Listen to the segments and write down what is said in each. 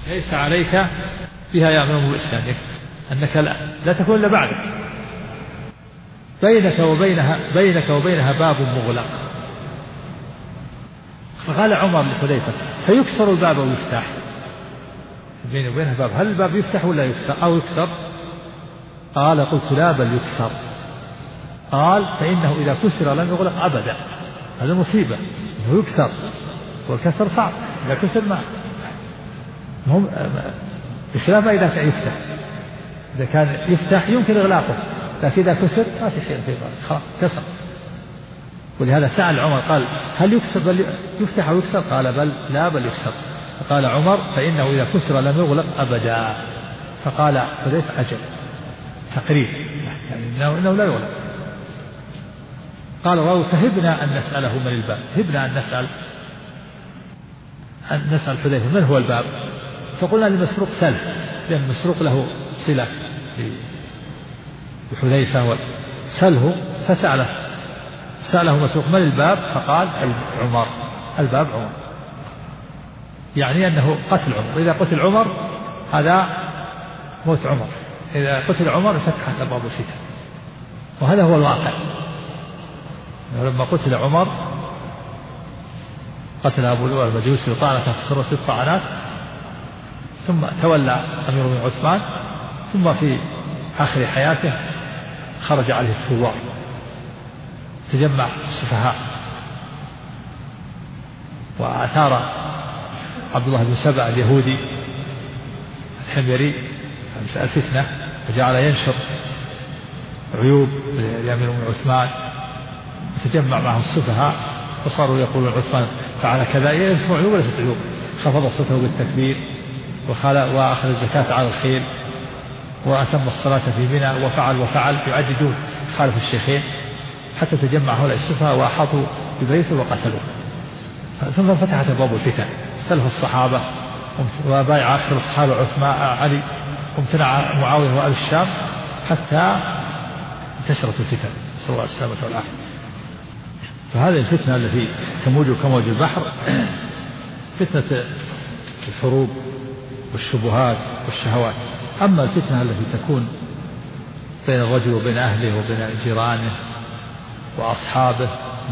ليس عليك بها يا أمام الإسلام، أنك لا تكون إلا بعدك، بينك وبينها باب مغلق. فقال عمر لحذيفة: فيكسر الباب ويفتح؟ بيني وبينها باب، هل الباب يفتح ولا يكسر أو يكسر؟ قال: قلت: لا، بل يكسر. قال: فإنه إذا كسر لم يغلق أبدا. هذا مصيبة، إنه يكسر، والكسر صعب، إذا كسر ما هم بخلاف ما إذا كان يفتح. إذا كان يفتح يمكن إغلاقه، لكن إذا كسر ما في خير، خلاص كسر. ولهذا سأل عمر قال: هل يكسر بل يفتح أو يكسر؟ قال: بل لا، بل يكسر. فقال عمر: فإنه إذا كسر لم يغلق أبدا. فقال حذيفة: أجل، تقرير، يعني إنه لا يغلق. قال الراوي: فهبنا أن نسأله من الباب، هبنا أن نسأل حذيفة من هو الباب. فقلنا لمسروق: سل، لأن مسروق له صلة بحذيفة، سله. سأله مسروق: من الباب؟ فقال: عمر، الباب عمر، يعني أنه قتل عمر. إذا قتل عمر هذا موت عمر، إذا قتل عمر فتحت أبواب الفتن، وهذا هو الواقع. لما قتل عمر قتل أبو لؤلؤة المجوسي وطعنته في السر 6 طعنات، ثم تولى أمير المؤمنين عثمان، ثم في آخر حياته خرج عليه الثوار، تجمع السفهاء، وأثار عبد الله بن سبأ اليهودي الحميري الفتنة، وجعل ينشر عيوب لأمير المؤمنين عثمان، وتجمع معهم السفهاء، وصاروا يقولون عثمان فعل كذا، ينشر عيوب وليست عيوب، خفض صوته بالتكبير، وأخذ الزكاة على الخيل، وأتم الصلاة في منى، وفعل يعددون خالف الشيخين، حتى تجمع هؤلاء السفهاء وأحاطوا ببيته وقتلوه. ثم فتحت أبواب الفتن، اختلف الصحابة، وبايع آخر الصحابة عثمان علي، وامتنع معاوية وآل الشام، حتى انتشرت الفتن، نسأل الله السلامة والعافية. فهذه الفتنة التي تموج كموج البحر، فتنة الحروب والشبهات والشهوات. أما الفتنة التي تكون بين الرجل وبين أهله وبين جيرانه وأصحابه،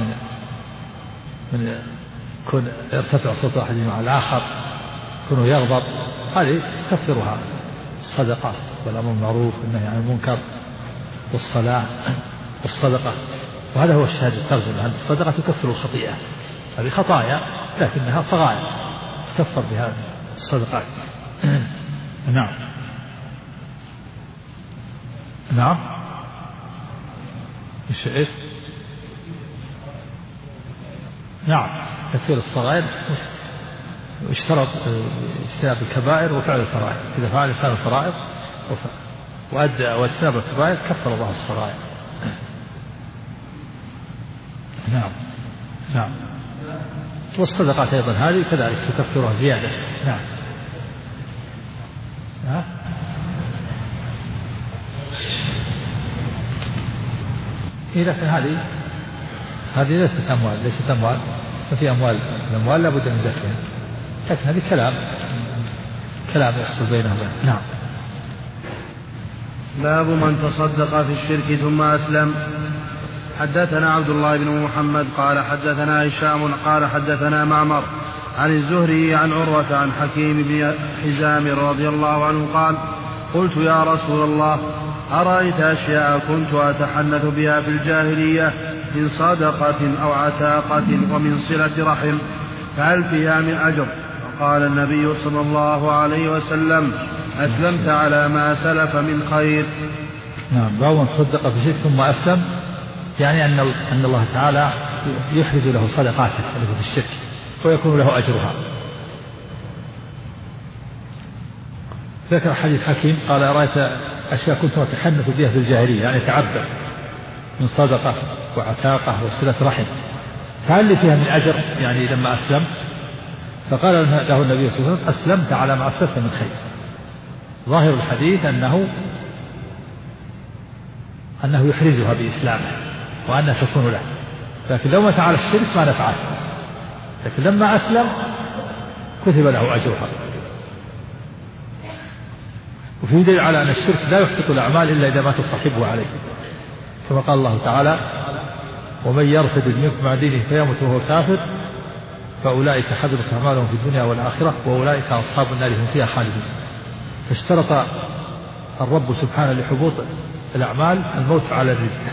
من كن يرتفع صوت أحدهم على الآخر، كونه يغضب، هذه تكفرها الصدقة والأمر بالمعروف والنهي عن المنكر والصلاة والصدقة. وهذا هو الشاهد الترجمة، أن الصدقة تكفر الخطيئة، هذه خطايا لكنها صغائر تكفر بها الصدقات. نعم إيش نعم، تكفير الصغائر، واشترط اجتناب الكبائر وفعل الفرائض. إذا فعل الإنسان الفرائض وأدى واجتناب الكبائر كفر الله الصغائر. نعم. والصدقات أيضا هذه كذلك تكفرها زيادة. نعم. لكن هذه ليست أموال، ففي الأموال لابد من دفعها، لكن هذه كلام يحصل بينهم. نعم. باب من تصدق في الشرك ثم أسلم. حدثنا عبد الله بن محمد قال حدثنا هشام قال حدثنا معمر عن الزهري عن عروة عن حكيم بن حزام رضي الله عنه قال: قلت يا رسول الله، أرأيت أشياء كنت أتحنث بها في الجاهلية من صدقة أو عتاقة ومن صلة رحم، فهل فيها من أجر؟ فقال النبي صلى الله عليه وسلم: أسلمت على ما سلف من خير. نعم. باب من صدق في شيء ثم أسلم، يعني أن الله تعالى يحرز له صدقاته التي في الشرك ويكون له أجرها. ذكر حديث حكيم قال: أرأيت أشياء كنت أتحنث بها في الجاهلية، يعني تعبد من صدقة وعتاقة وصلة رحم، فهل لي فيها من أجر يعني لما أسلم؟ فقال له النبي صلى الله عليه وسلم: أسلمت على ما أسلفت من خير. ظاهر الحديث أنه يحرزها بإسلامه وأنها تكون له، لكن لو مات على الشرك ما نفعته، لكن لما أسلم كتب له أجرها. وفي دليل على أن الشرك لا يحبط الأعمال إلا إذا مات صاحبه عليه، كما قال الله تعالى: ومن يرتد منكم عن دينه فيمت وهو كافر فأولئك حبطت أعمالهم في الدنيا والآخرة وأولئك أصحاب النار هم فيها خالدون. فاشترط الرب سبحانه لحبوط الأعمال الموت على الردة.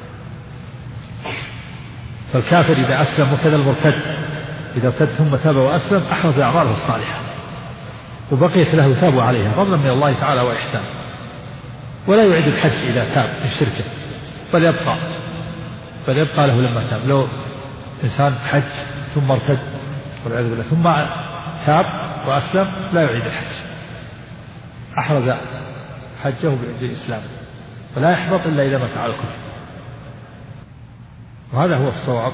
فالكافر إذا أسلم وكذا المرتد إذا ارتد ثم تاب وأسلم أحرز أعماله الصالحة وبقيت له يثاب عليها فضلا من الله تعالى وإحسانه، ولا يعيد الحج إذا تاب من شركه بل يبقى له لما تاب. لو إنسان حج ثم ارتد والعياذ بالله ثم تاب وأسلم لا يعيد الحج، أحرز حجه بالإسلام ولا يحبط إلا إذا مات على الكفر. وهذا هو الصواب.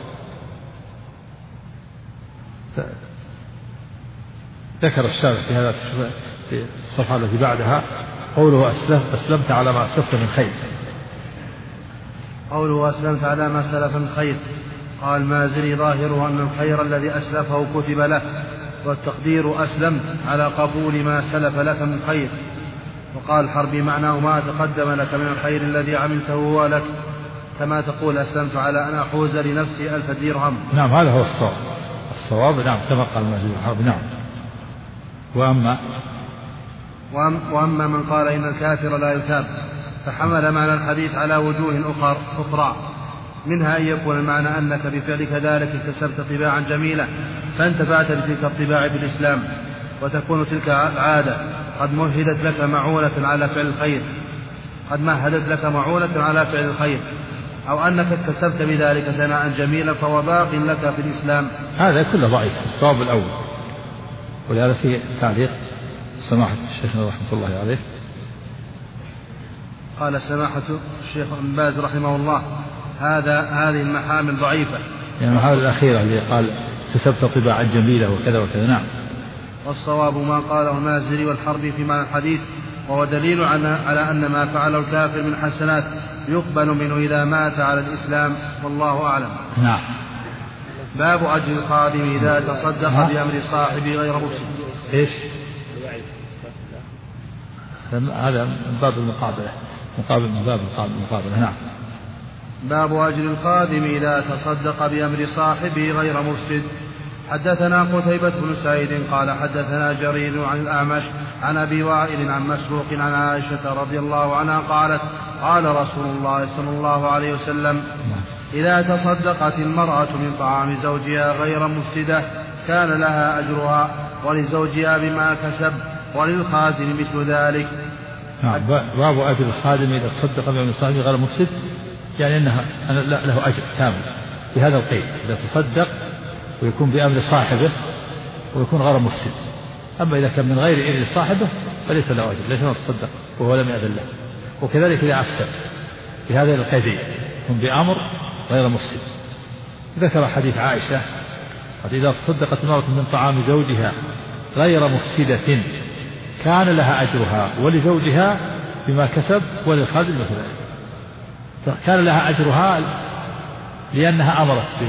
ذكر الشارع في هذا في الصفحة التي بعدها قوله أسلمت على ما أسلفت من خير. قوله أسلمت على ما سلف من خير، قال مازري ظاهره أن الخير الذي أسلفه كتب له، والتقدير أسلمت على قبول ما سلف لك من خير. وقال الحربي معناه ما تقدم لك من الخير الذي عملته هو لك، كما تقول أسلمت على أن أحوز لنفسي 1000 درهم. نعم هذا هو الصواب نعم كما قال مازري الحربي. نعم. وأما من قال إن الكافر لا يثاب فحمل معنى الحديث على وجوه أخرى، منها أن يكون المعنى أنك بفعلك ذلك اكتسبت طباعا جميلة فانتفعت بتلك الطباع في الإسلام، وتكون تلك العادة قد مهدت لك معونة على فعل الخير، أو أنك اكتسبت بذلك ثناء جميلا فهو باق لك في الإسلام. هذا كله ضعيف. الصواب الأول. ولهذا في تعليق سماحة الشيخ رحمة الله عليه قال سماحة الشيخ ابن باز رحمه الله هذه المحامل ضعيفة، يعني هذا الأخيرة اللي قال اكتسبت طباعا جميلة وكذا وكذا. نعم. والصواب ما قاله المازري والحربي في معنى الحديث، وهو دليل على أن ما فعله الكافر من حسنات يقبل منه إذا مات على الإسلام، والله أعلم. نعم. باب أجر الخادم إذا تصدق بأمر صاحبه غير مسلم. إيش؟ هذا من باب المقابلة. من باب المقابلة. نعم. باب أجر الخادم إذا تصدق بأمر صاحبه غير مفسد. حدثنا قتيبة بن سعيد قال حدثنا جرير عن الأعمش عن أبي وائل عن مسروق عن عائشة رضي الله عنها قالت قال رسول الله صلى الله عليه وسلم: إذا تصدقت المرأة من طعام زوجها غير مفسدة كان لها أجرها ولزوجها بما كسب وللخازن مثل ذلك. باب أجر الخادم إذا تصدق بأمر صاحبه غير مفسد، يعني أنه له أجر كامل بهذا القيد، إذا تصدق ويكون بأمر صاحبه ويكون غير مفسد. أما إذا كان من غير إذن صاحبه فليس له أجر، ليس له تصدق وهو لم يأذن له. وكذلك إذا أفسد بهذا القيدين يكون بأمر غير مفسد. ذكر حديث عائشة قد إذا تصدقت المرأة من طعام زوجها غير مفسدة كان لها أجرها ولزوجها بما كسب وللخادم مثل ذلك. كان لها أجرها لأنها أمرت به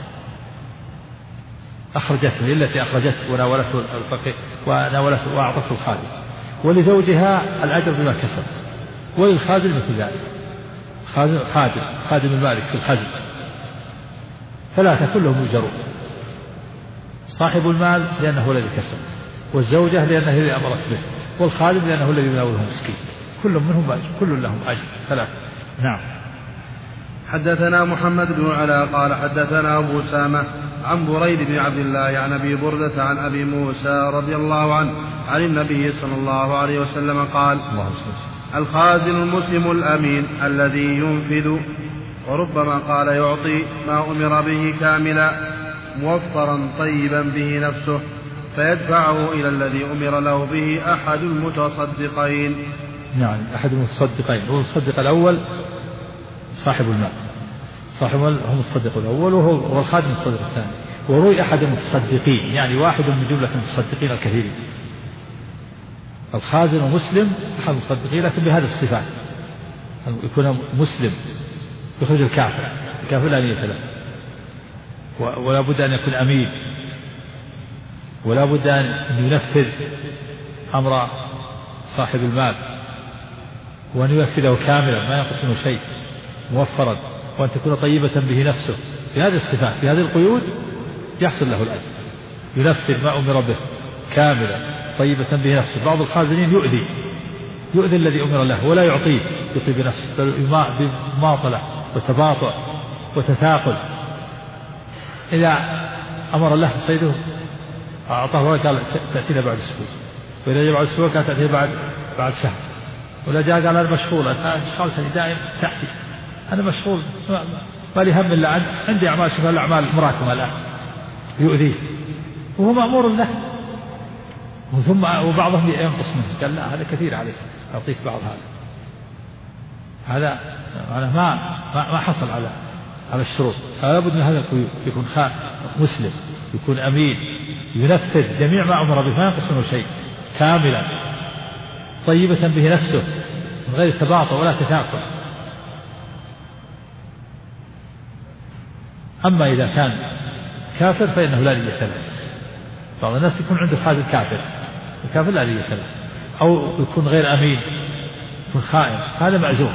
أخرجته التي أخرجته وناولته الفقير وناولته وأعطته الخادم، ولزوجها الأجر بما كسب وللخادم مثل ذلك. خادم المالك في الخزن ثلاثة كلهم يجرون: صاحب المال لأنه الذي كسب، والزوجة لأنه الذي أمرت به، والخادم لأنه الذي يناوله مسكين. كل منهم أجر، كل لهم أجر ثلاثة. نعم. حدثنا محمد بن علاء قال حدثنا أبو أسامة عن بريد بن عبد الله عن أبي بردة عن أبي موسى رضي الله عنه عن النبي صلى الله عليه وسلم قال: الخازن المسلم الأمين الذي ينفذ، وربما قال يعطي ما أمر به كاملا موفرا طيبا به نفسه فيدفعه إلى الذي أمر له به أحد المتصدقين. نعم أحد المتصدقين. هو الصدق الأول صاحب المال، صاحب المال هم الصدق الأول وهو الخادم الصدق الثاني. وروي أحد المتصدقين يعني واحد من جملة المتصدقين الكثيرين. الخازن مسلم أحد المتصدقين لكن بهذه الصفات: يكون مسلم يخرج الكافر لا نية له، ولا بد أن يكون أمين، ولا بد أن ينفذ أمر صاحب المال، وأن ينفذه كاملا ما ينقص منه شيء، موفرا، وأن تكون طيبة به نفسه. بهذه الصفات، بهذه القيود، يحصل له الأجر. ينفذ ما أمر به كاملا، طيبة به نفسه. بعض الخازنين يؤذي الذي أمر له ولا يعطيه بنفسه، بل بماطلة وتباطؤ وتثاقل. إذا أمر الله صيده أعطاه قال تأتينا بعد أسبوع، وإذا جاء بعد أسبوع كانت تأتي بعد شهر. ولا جاء قال أنا مشغول، أشغلتني دائما تأتي، أنا مشغول ما لي هم إلا عندي أعمال، شوف الأعمال مراكمة الآن، يؤذيه وهو مأمور له. ثم وبعضهم ينقص منه، قال لا هذا كثير عليك، أعطيك بعض هذا ما حصل على الشروط. فلا بد من هذا القيود، يكون مسلم، يكون أمين، ينفذ جميع ما أمر به ما ينقص منه شيء، كاملا، طيبة به نفسه من غير تباطؤ ولا تثاقل. أما إذا كان كافر فإنه لا نية له. بعض الناس يكون عنده خازن كافر، الكافر لا نية له، أو يكون غير أمين، يكون خائن، هذا معزوم،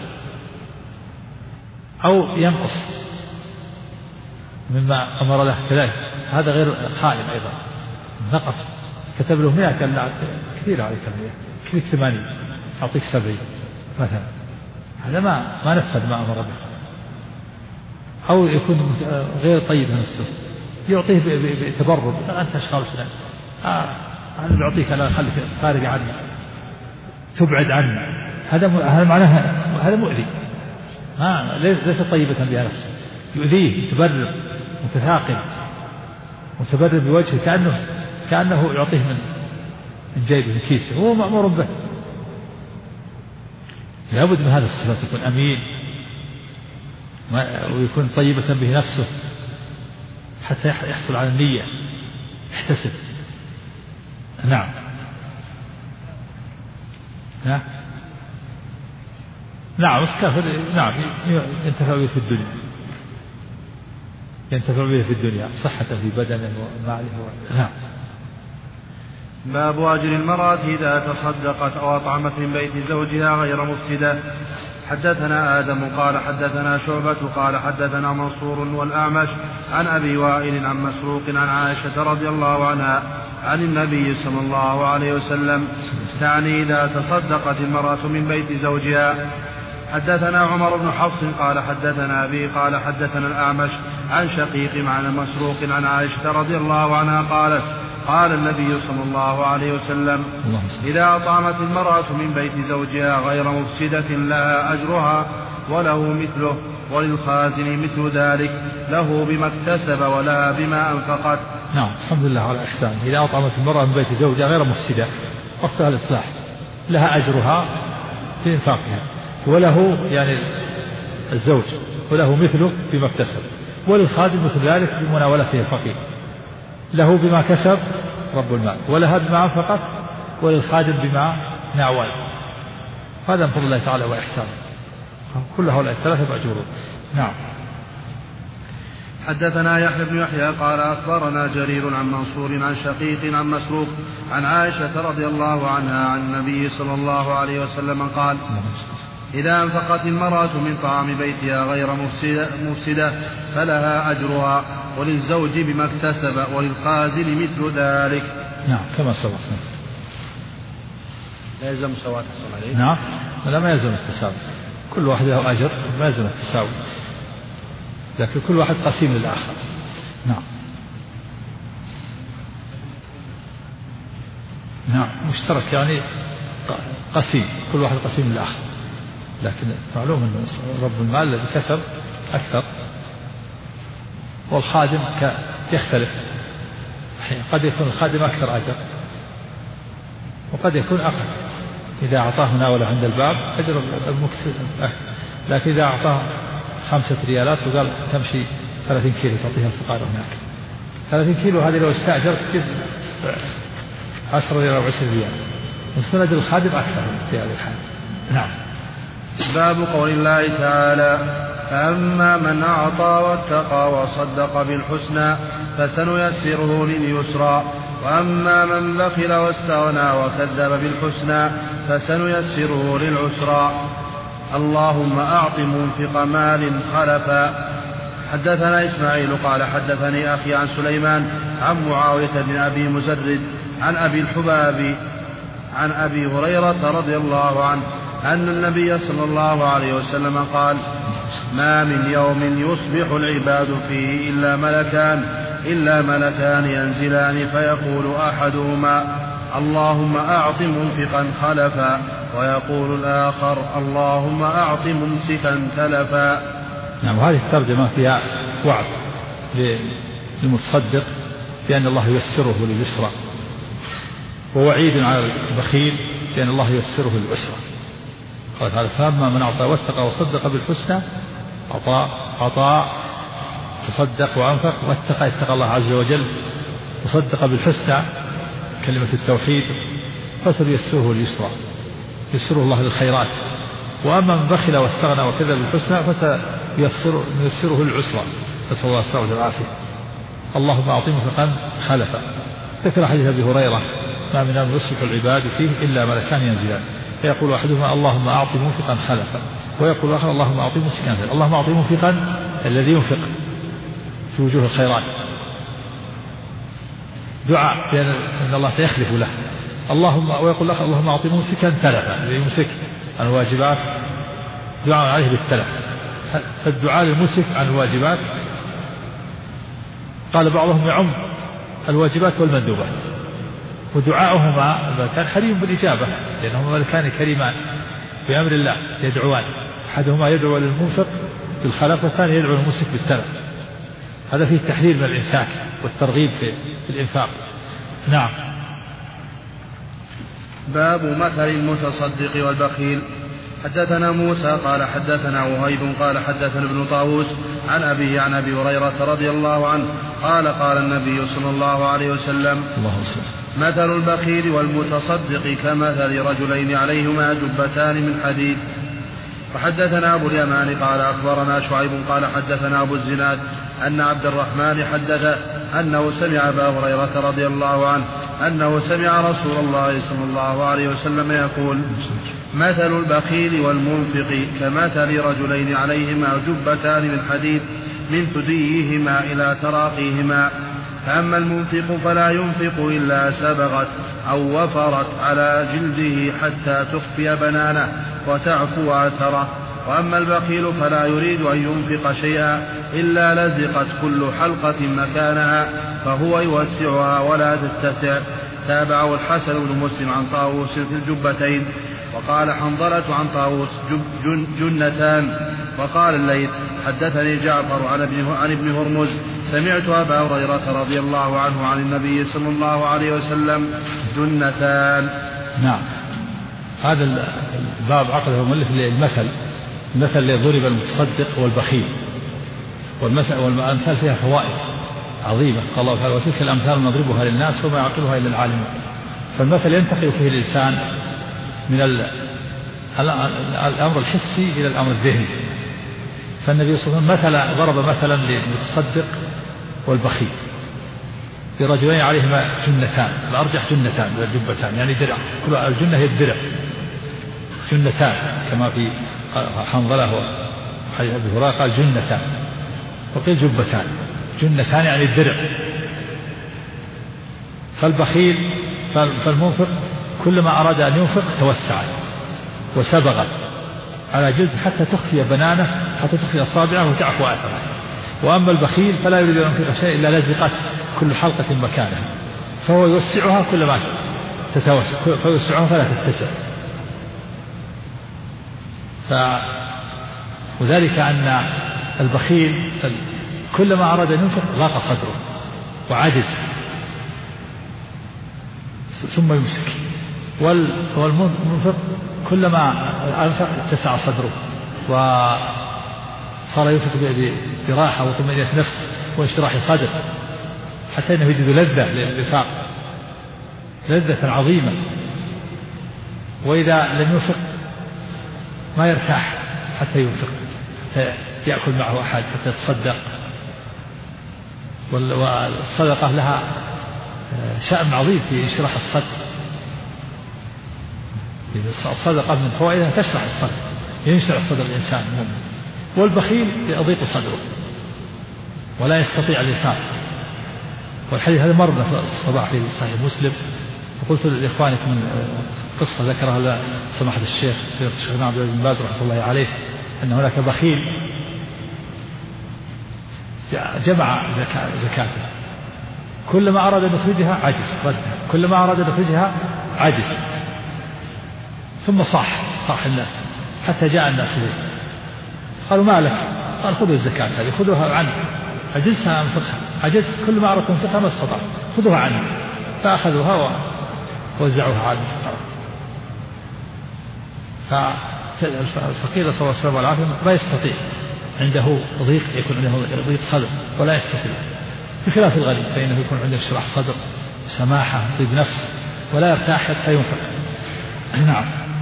أو ينقص مما أمر له كذلك، هذا غير خائن أيضا، نقص، كتب له 100 قال لا كثير عليك 100، كثير 80 أعطيك 70 مثلا، هذا ما نفذ ما أمر به. أو يكون غير طيب نفسه، يعطيه بتبرد، أنت أشغال سنة، أنا بعطيك، أنا خليك خارج عني، تبعد عني، هذا معناه هذا مؤذي، ليس طيبة بها نفسه، يؤذيه، متبرد، متثاقل، متبرد بوجهه، كأنه يعطيه من جيبه، من كيسه، وهو مأمور به. لابد من هذا الصفات، يكون أمين ويكون طيبة به نفسه حتى يحصل على النية، يحتسب. نعم الكافر نعم ينتفع به في الدنيا، ينتفع به في الدنيا، صحة في بدنه وماله. نعم. باب أجر المرأة إذا تصدقت أو أطعمت من بيت زوجها غير مفسدة. حدثنا آدم قال حدثنا شعبة قال حدثنا منصور والأعمش عن أبي وائل عن مسروق عن عائشة رضي الله عنها عن النبي صلى الله عليه وسلم، تعني إذا تصدقت المرأة من بيت زوجها. حدثنا عمر بن حفص قال حدثنا أبي قال حدثنا الأعمش عن شقيق عن مسروق عن عائشة رضي الله عنها قالت قال النبي صلى الله عليه وسلم: إذا أطعمت المرأة من بيت زوجها غير مفسدة لها أجرها وله مثله، وللخازن مثل ذلك، له بما اكتسب ولها بما أنفقت. نعم، الحمد لله على إحسانه. إذا أطعمت المرأة من بيت زوجها غير مفسدة، قصدها الإصلاح، لها أجرها في إنفاقها، وله يعني الزوج وله مثله بما اكتسب، وللخازن مثل ذلك بمناولته الفقير، له بما كسب رب المال، ولها بما أنفقت، وللخادم بما ناول. هذا من فضل الله تعالى وإحسانه، كل هؤلاء الثلاثة مأجورون. نعم. حدثنا يحيى بن يحيى قال أخبرنا جرير عن منصور عن شقيق عن مسروق عن عائشة رضي الله عنها عن النبي صلى الله عليه وسلم قال: إذا أنفقت المرأة من طعام بيتها غير مفسدة فلها أجرها، وللزوج بما اكتسب، وللخازن مثل ذلك. نعم، كما سبق. لا يلزم مساواة حصل عليه. نعم، لا، ما يلزم التساوي، كل واحد له أجر، ما يلزم التساوي، لكن كل واحد قسيم للآخر. نعم. نعم، مشترك يعني قسيم، كل واحد قسيم للآخر، لكن معلوم أن رب المال الذي كسب أكثر، والخادم يختلف، قد يكون الخادم أكثر أجر وقد يكون أقل. إذا أعطاه ناولة عند الباب أجر المكسب أكثر، لكن إذا أعطاه 5 ريالات وقال تمشي 30 كيلو تعطيها الفقراء هناك، 30 كيلو هذه لو استأجرت تجيب 10 ريال أو 20 ريال، ويكون أجر الخادم أكثر في هذه الحالة. نعم. باب قول الله تعالى: فأما من أعطى واتقى وصدق بالحسنى فسنيسره لليسرى. وأما من بخل واستغنى وكذب بالحسنى فسنيسره للعسرى. اللهم أعط منفق مال خلفا. حدثنا إسماعيل قال حدثني أخي عن سليمان عن معاوية بن أبي مزرد عن أبي الحباب عن أبي هريرة رضي الله عنه أن النبي صلى الله عليه وسلم قال: ما من يوم يصبح العباد فيه إلا ملكان ينزلان فيقول أحدهما: اللهم أعط منفقا خلفا، ويقول الآخر: اللهم أعط ممسكا تلفا. نعم. وهذه الترجمة فيها وعد للمتصدق بأن الله ييسره لليسرى، ووعيد على البخيل بأن الله ييسره للعسرى. قال تعالى: فأما من أعطى واتقى وصدق بالحسنى أعطى تصدق وأنفق واتقى اتقى الله عز وجل وصدق بالحسنى كلمة التوحيد فسييسره لليسرى، ييسره الله للخيرات. وأما من بخل واستغنى وكذب بالحسنى فسييسره للعسرى، نسأل الله السلامة والعافية. اللهم أعط منفقا خلفا. ذكر حديث أبي هريرة: ما من يوم يصبح العباد فيه إلا ملكان ينزلان فيقول أحدهما: اللهم أعط منفقا خلفا، ويقول الآخر: اللهم أعط ممسكا تلفا. اللهم أعط منفقا الذي ينفق في وجوه الخيرات، دعاء بأن الله سيخلف له. ويقول الآخر: اللهم أعط ممسكا تلفا، الذي يمسك عن الواجبات دعاء عليه بالتلف. فالدعاء للممسك عن الواجبات قال بعضهم يعم الواجبات والمندوبات، ودعاؤهما الملكان حري بالإجابة، لأنهما ملكان كريمان بأمر الله يدعوان، أحدهما يدعو للمنفق بالخلف والثاني يدعو للممسك بالتلف. هذا فيه التحذير من الإمساك والترغيب في الإنفاق. نعم. باب مثل المتصدق والبخيل. حدثنا موسى قال حدثنا وهيب قال حدثنا ابن طاووس عن أبيه عن أبي هريرة رضي الله عنه قال: قال النبي صلى الله عليه وسلم: مثل البخيل والمتصدق كمثل رجلين عليهما جبتان من حديد. وحدثنا أبو اليمان قال أخبرنا شعيب قال حدثنا أبو الزناد أن عبد الرحمن حدث أنه سمع أبا هريرة رضي الله عنه أنه سمع رسول الله صلى الله عليه وسلم يقول: مثل البخيل والمنفق كمثل رجلين عليهما جبتان من حديد من ثديهما إلى تراقيهما، فأما المنفق فلا ينفق إلا سبغت أو وفرت على جلده حتى تخفي بنانه وتعفو أثره، وأما البخيل فلا يريد أن ينفق شيئا إلا لزقت كل حلقة مكانها فهو يوسعها ولا تتسع. تابعه الحسن بن مسلم عن طاووس في الجبتين. وقال حنظلة عن طاووس جنتان. وقال الليث حدثني جعفر عن ابن هرمز سمعت أبا هريرة رضي الله عنه عن النبي صلى الله عليه وسلم: جنتان. نعم. هذا الباب عقده مؤلف للمثل، المثل اللي ضرب المتصدق والبخيل، والأمثال فيها فوائد عظيمة. قال الله تعالى: وتلك الأمثال نضربها للناس وما يعقلها إلا العالمون. فالمثل ينتقل فيه الإنسان من الأمر الحسي إلى الأمر الذهني. فالنبي صلى الله عليه وسلم ضرب مثلا للمتصدق والبخيل برجلين عليهما جنتان، الأرجح جنتان والجبتان يعني درع، كل الجنة هي الدرع، جنتان كما في حنظلة وحديث أبي هريرة قال جنتان، وقيل جبتان. جنتان يعني الدرع. فالبخيل فالمنفق كلما أراد أن ينفق توسعت وسبغت على جلد حتى تخفي بنانه، حتى تخفي أصابعه وتعفو أثره. وأما البخيل فلا يريد أن ينفق شيء إلا لزقت كل حلقة مكانها فهو يوسعها كلما تتوسع، فيوسعها فلا تتسع. وذلك أن البخيل كلما أراد أن ينفق ضاق صدره وعجز ثم يمسك، والمنفق كلما أنفق اتسع صدره وصار ينفق براحة وطمأنينة نفس وانشراح صدر، حتى أنه يجد لذة للإنفاق، لذة عظيمة. وإذا لم ينفق ما يرتاح حتى ينفق، حتى يأكل معه أحد، حتى يتصدق. والصدقة لها شأن عظيم في إشراح الصدر. الصدقة من فوائدها تشرح الصدر، ينشرح صدر الإنسان المؤمن. والبخيل يضيق صدره ولا يستطيع الإنفاق. والحديث هذا مر في الصباح في صحيح مسلم، وقلت لإخوانكم من قصة ذكرها سماحة الشيخ عبد العزيز بن باز رحمة الله عليه، أن هناك بخيل جمع زكاته، كلما أراد أن يخرجها عجز، كلما أراد أن يخرجها عجز، ثم صاح الناس حتى جاء الناس إليه قالوا ما لك؟ قال خذوا الزكاة هذه، خذوها عنه، عجزتها أنفقها، عجزت، كل ما أردت أنفقها ما استطعت، خذوها عنه. فأخذوها ووزعوها على الفقراء. فالفقير صلى الله عليه وسلم ما يستطيع، عنده ضيق، يكون عنده ضيق صدر ولا يستطيع، بخلاف الغني فإنه يكون عنده شرح صدر، سماحة، طيب نفس، ولا يرتاح حتى ينفق. نعم.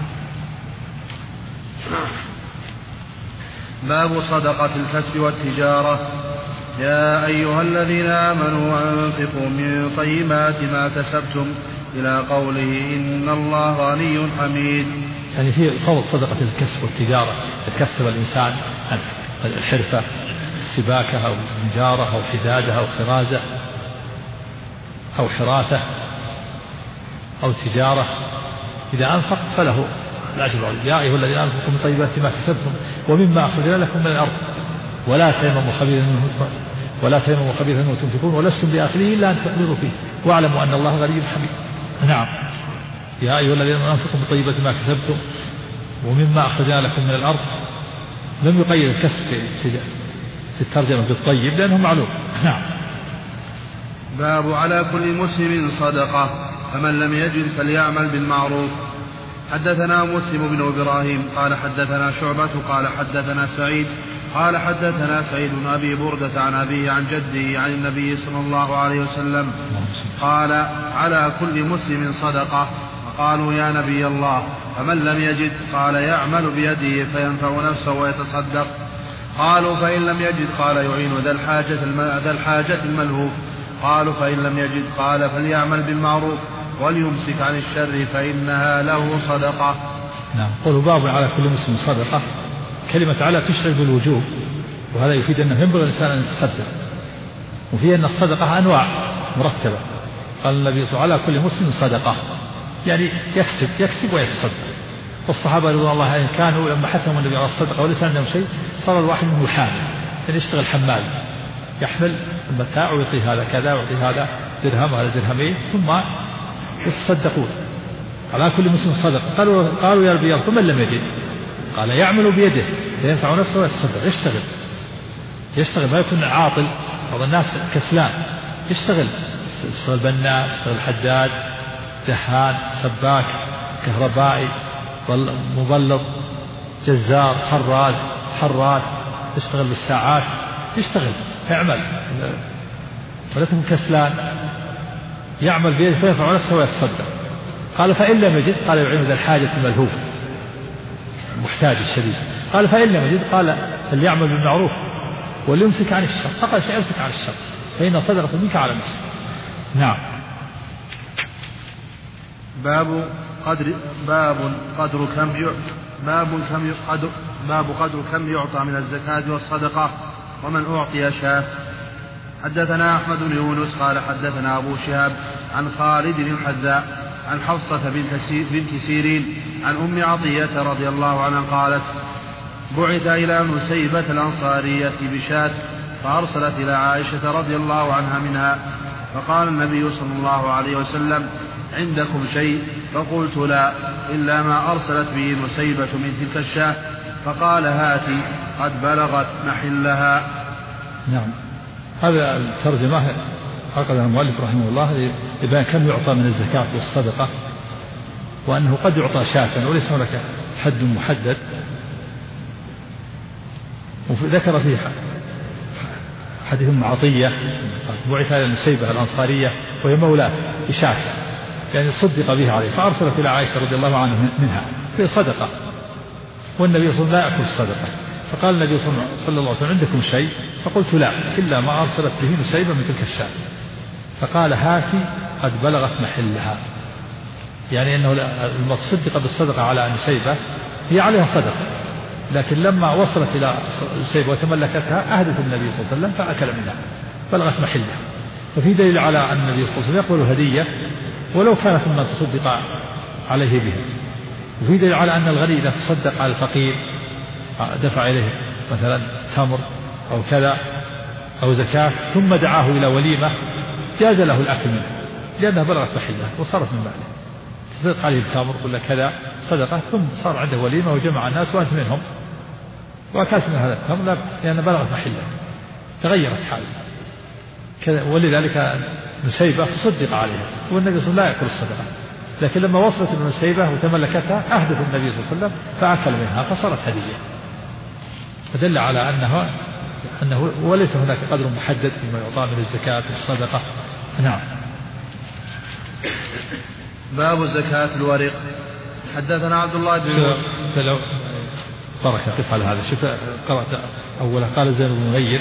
باب صدقة الكسب والتجارة. يا أيها الذين آمنوا أنفقوا من طيبات ما كسبتم إلى قوله إن الله غني حميد. يعني في فضل صدقة الكسب والتجارة، يكسب الإنسان الحرفة، السباكة أو النجارة أو حدادة أو خرازة أو حراثة أو تجارة، إذا أنفق فله الأجر. يا أيها الذين آمنوا من طيبات ما كسبتم ومما أخرجنا لكم من الأرض ولا تيمموا خبيثا منه تنفقون ولستم بآخره إلا أن تقدروا فيه واعلموا أن الله غني حميد. نعم. يا أيها الذين آمنوا أنفقوا من طيبات ما كسبتم ومما أخرجنا لكم من الأرض. لم يقيد الكسب في الترجمة بالطيب لأنه معلوم. نعم. باب على كل مسلم صدقة فمن لم يجد فليعمل بالمعروف. حدثنا مسلم بن إبراهيم قال حدثنا شعبة قال حدثنا سعيد قال حدثنا سعيد بن أبي بردة عن أبيه عن جده عن النبي صلى الله عليه وسلم قال على كل مسلم صدقة. قالوا يا نبي الله فمن لم يجد؟ قال يعمل بيده فينفع نفسه ويتصدق. قالوا فإن لم يجد؟ قال يعين ذا الحاجة الملهوف. قالوا فإن لم يجد؟ قال فليعمل بالمعروف وليمسك عن الشر فإنها له صدقة. نعم. قولوا باب على كل مسلم صدقة، كلمة على تشعر بالوجوب، وهذا يفيد أنه ينبغي الإنسان أن يتصدق، وفي أن الصدقة أنواع مرتبة. قال النبي صلى الله عليه وسلم على كل مسلم صدقة، يعني يكسب ويتصدق. والصحابة رضي الله عنهم كانوا لما حسموا النبي على الصدقة وليس عندهم شيء صار الواحد منهم حامل، يعني يشتغل حمال يحمل المتاع ويعطي هذا كذا ويعطي هذا درهم وهذا درهمين ثم يتصدقون. على كل مسلم صدقة. قالوا يا ربي فمن لم يجد؟ قال يعمل بيده فينفع نفسه ويتصدق. يشتغل ما يكون عاطل. بعض الناس كسلان، يشتغل بناء، يشتغل حداد، دهان، سباك، كهربائي، مبلط، جزار، خراز، حراث، يشتغل بالساعات، يشتغل يعمل ولا تكون كسلان. يعمل بيده فينفع نفسه ويتصدق. قال فإن لم يجد؟ قال يعين ذا الحاجة الملهوف المحتاج الشديد. قال فإن لم يجد؟ قال فليعمل بالمعروف وليمسك عن الشر. فقال شيء يمسك عن الشر فإن صدقة منك على نفسك. نعم. باب قدر كم يعطى من الزكاة والصدقة ومن أعطي شاة. حدثنا أحمد بن يونس قال حدثنا أبو شهاب عن خالد الحذاء عن حفصة بنت سيرين عن أم عطية رضي الله عنها قالت بعث إلى نسيبة الأنصارية بشاة فأرسلت إلى عائشة رضي الله عنها منها. فقال النبي صلى الله عليه وسلم عندكم شيء؟ فقلت لا إلا ما أرسلت به نسيبة من تلك الشاة. فقال هاتي قد بلغت محلها. نعم. هذا الترجمة عقدها المؤلف رحمه الله لبيان كم يعطى من الزكاة والصدقة، وأنه قد يعطى شاة وليس هناك حد محدد. وذكر فيه حديث ام عطية بعث إلى نسيبة الأنصارية وهي مولاة بشاة، يعني صدق بها عليه، فأرسلت إلى عائشة رضي الله عنها منها في صدقة، والنبي صلى الله عليه وسلم لا يأكل الصدقة. فقال النبي صلى الله عليه وسلم عندكم شيء؟ فقلت لا إلا ما أرسلت به نسيبة من تلك الشاة. فقال هاتي قد بلغت محلها، يعني أنه المتصدقة بالصدقة على نسيبة هي عليها صدقة، لكن لما وصلت إلى نسيبة وتملكتها أهدت النبي صلى الله عليه وسلم فأكل منها بلغت محلها. ففي دليل على أن النبي صلى الله عليه وسلم يقبل هدية ولو كانت مما تصدق عليه بها. وفي دليل على أن الغني إذا تصدق على الفقير دفع إليه مثلا تمر أو كذا أو زكاة ثم دعاه إلى وليمة جاز له الأكل منه لأنها بلغت محلها وصارت من ماله. تصدق عليه التمر ولا كذا صدقة ثم صار عنده وليمة وجمع الناس وأنت منهم وأكلت من هذا التمر لا بأس لأنها بلغت محلها تغيرت حالها كذا. ولذلك نسيبة تصدق عليها والنبي صلى الله عليه وسلم لا يأكل الصدقة، لكن لما وصلت النسيبة وتملكتها أهدف النبي صلى الله عليه وسلم فأكل منها فصارت هدية. فدل على أنه وليس هناك قدر محدد فيما يعطى من الزكاة والصدقة. نعم. باب زكاة الورق. حدثنا عبد الله بن بركة قف على هذا. شوف قرأت أولا قال زين بن منير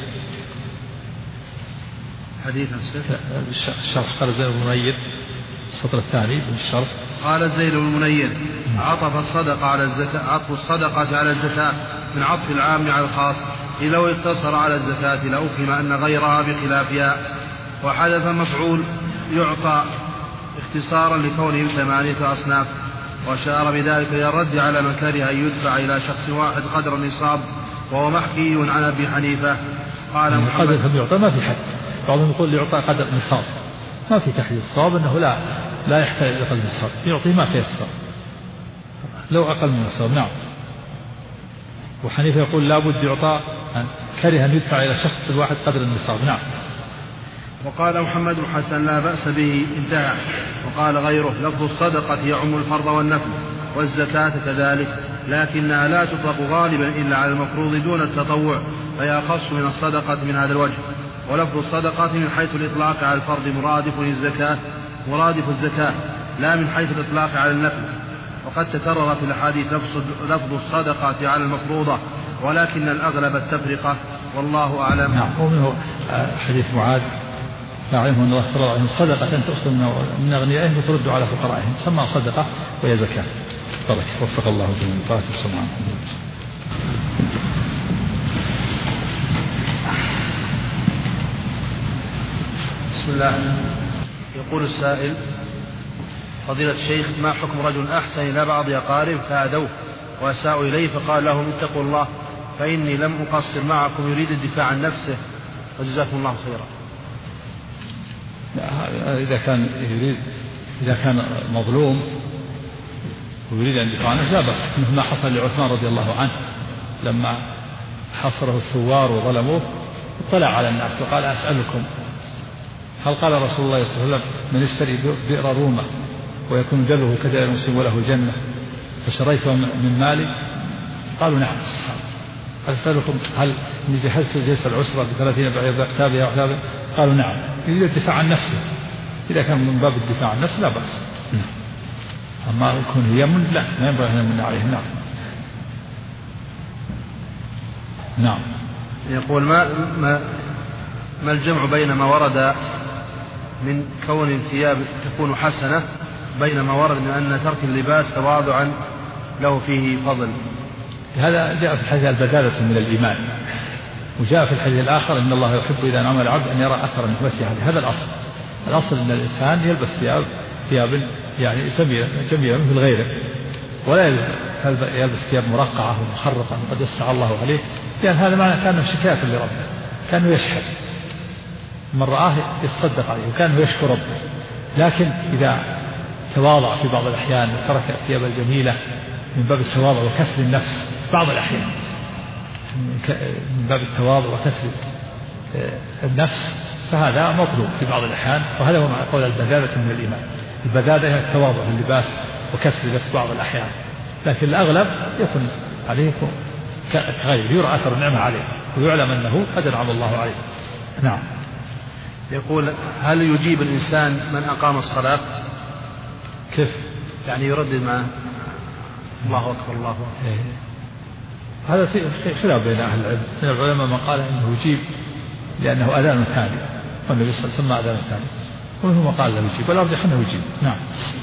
حديث الشرح قال زين بن منير السطر الثاني من الشرح قال زين بن منير عطف الصدقة على الزكاة، عطف الصدقة على الزكاة من عطف العام على الخاص، إذ لو اقتصر على الزكاة لأفهم أن غيرها بخلافها، وحذف مفعول يعطى اختصارا لكونهم 8 أصناف، وأشار بذلك إلى الرد على من كره أن يدفع إلى شخص واحد قدر النصاب، وهو محكي عن أبي حنيفة. قال محمد يعطى ما في حد، بعضهم يقول يعطى قدر النصاب ما في تحديد، الصواب أنه لا يحتاج إلى قدر النصاب يعطيه ما في الصواب لو أقل من الصواب. نعم. وحنيفة يقول لا بد يعطى كره أن يدفع إلى شخص الواحد قدر النصاب. نعم. وقال محمد بن حسن لا بأس به انتهى. وقال غيره لفظ الصدقة يعم الفرض والنفل والزكاة كذلك، لكنها لا تطلق غالبا إلا على المفروض دون التطوع، فهي أخص من الصدقة من هذا الوجه. ولفظ الصدقة من حيث الإطلاق على الفرض مرادف الزكاة لا من حيث الإطلاق على النفل. وقد تكرر في الأحاديث لفظ الصدقة على المفروضة، ولكن الأغلب التفرقة والله أعلم. نعم. ومنه حديث معاذ يعلمه أن الله صلى الله عليه وسلم صدقة تأخذ من أغنيائهم وترد على فقرائهم سمى صدقة وهي زكاة. بركة وفق الله جميعا طاعة السماء. بسم الله. يقول السائل فضيلة الشيخ ما حكم رجل أحسن إلى بعض أقارب فآذوه وأساءوا إليه فقال لهم اتقوا الله فإني لم أقصر معكم يريد الدفاع عن نفسه وجزاكم الله خيرا. إذا كان مظلوم ويريد أن يدفع عن نفسه لا بأس، مثل ما حصل لعثمان رضي الله عنه لما حصره الثوار وظلموه اطلع على الناس وقال أسألكم هل قال رسول الله صلى الله عليه وسلم من يشتري بئر رومة ويكون جره كدر المسلم وله الجنة فشريته من مالي؟ قالوا نعم. أسألكم هل جهزت جيش العسرة ب30 بأكتابها وأحلابها؟ قالوا نعم. يريد الدفاع عن نفسه، إذا كان من باب الدفاع عن نفسه لا بأس. أما يكون يمن لا ما ينبغي أن يمن عليه. نعم. نعم. يقول ما الجمع بين ما ورد من كون الثياب تكون حسنة بين ما ورد من أن ترك اللباس تواضعا له فيه فضل؟ هذا جاء في الحديث البدالة من الإيمان، وجاء في الحديث الآخر إن الله يحب إذا نعم العبد أن يرى أثر نعمته عليه. هذا الأصل أن الإنسان يلبس ثياب يعني جميلة مثل غيره، ولا يلبس ثياب مرقعة ومخرقة وقد وسع الله عليه، لأن هذا معنى كانه شكاية لربه، كانه يشحت من رآه يتصدق عليه وكانه يشكر ربه. لكن إذا تواضع في بعض الأحيان وترك الثياب الجميلة من باب التواضع وكسر النفس بعض الأحيان، من باب التواضع وكسر النفس، فهذا مطلوب في بعض الأحيان، وهذا هو معنى قول البذالة من الإيمان. البذالة هي التواضع في اللباس وكسر النفس بعض الأحيان، لكن الأغلب يكون عليه كغير يرى أثر النعمة عليه ويعلم أنه قد أنعم الله عليه. نعم. يقول هل يجيب الإنسان من أقام الصلاة؟ كيف يعني يردد مع الله أكبر الله أكبر؟ هذا في خلاف بين أهل العلم. من العلماء من قال إنه يجيب لأنه أذان ثاني، والنبي صلى الله عليه وسلم أذان ثاني، ومنهم قال لا يجيب، والأرجح أنه يجيب. نعم.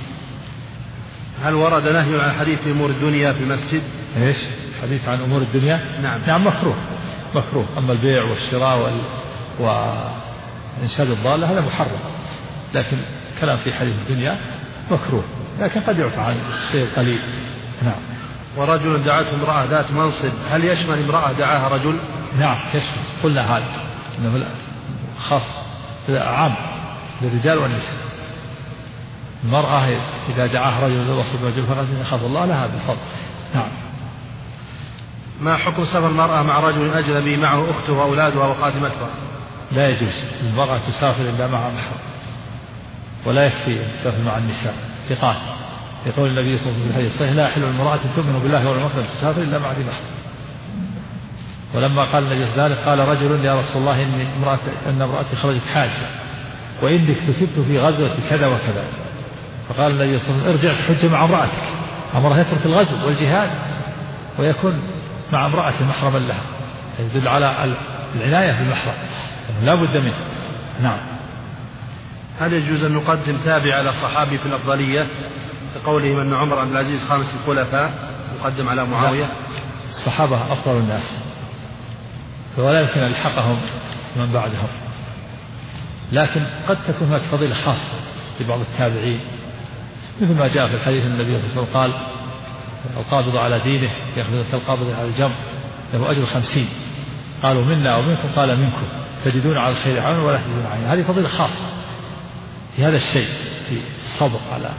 هل ورد نهي عن حديث أمور الدنيا في المسجد؟ إيش؟ حديث عن أمور الدنيا؟ نعم مكروه. أما البيع والشراء وإنشاد الضالة هذا محرم، لكن كلام في حديث الدنيا مكروه، لكن قد يعفى عن الشيء القليل. نعم. ورجل دعته امرأة ذات منصب، هل يشمل امرأة دعاها رجل؟ نعم يشمل، قلنا هذا إنه خاص عام للرجال والنساء. المرأة إذا دعاها رجل لوصف رجل فقد يخاف الله لها بالفضل. نعم. ما حكم سفر المرأة مع رجل أجنبي معه أخته وأولادها وخادمتها؟ لا يجوز المرأة تسافر إلا مع محرم، ولا يكفي أن تسافر مع النساء ثقات، يقول النبي صلى الله عليه وسلم في الحديث الصحيح: لا يحل المرأة تؤمن بالله واليوم الآخر تسافر إلا مع ذي محرم. ولما قال النبي ذلك قال رجل: يا رسول الله إن امرأتي خرجت حاجة وإنك كتبت في غزوة كذا وكذا. فقال النبي صلى الله عليه وسلم: ارجع تحج مع امرأتك. أمره يترك الغزو والجهاد ويكون مع امرأة محرما لها، يدل على العناية بالمحرم لا بد منه. نعم. هل يجوز أن نقدم تابع على صحابي في الأفضلية كقولهم أن عمر بن العزيز خامس الخلفاء يقدم على معاوية؟ الصحابة أفضل الناس ولا يمكن أن يلحقهم من بعدهم، لكن قد تكون هناك فضيلة خاصة لبعض التابعين، مثل ما جاء في الحديث النبي صلى الله عليه وسلم قال: القابض على دينه يأخذ كالقابض على الجمر له أجر 50. قالوا: منا ومنكم؟ قال: منكم، تجدون على الخير عون ولا تجدون عين. هذه فضيلة خاصة في هذا الشيء، في الصبر على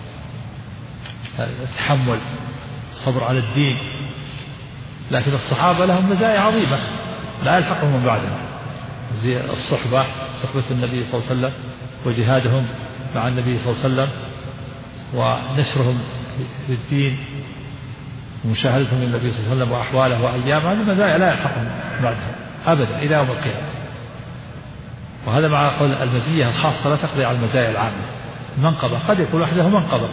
التحمل، الصبر على الدين. لكن الصحابة لهم مزايا عظيمة لا يلحقهم من بعدهم، زي صحبة النبي صلى الله عليه وسلم وجهادهم مع النبي صلى الله عليه وسلم ونشرهم للدين ومشاهدتهم للنبي صلى الله عليه وسلم وأحواله وأيامه. هذه مزايا لا يلحقهم بعدهم أبدا إلى يوم القيامة. وهذا مع قول المزية الخاصة لا تقضي على المزايا العامة. المنقبة قد يكون وحده منقبة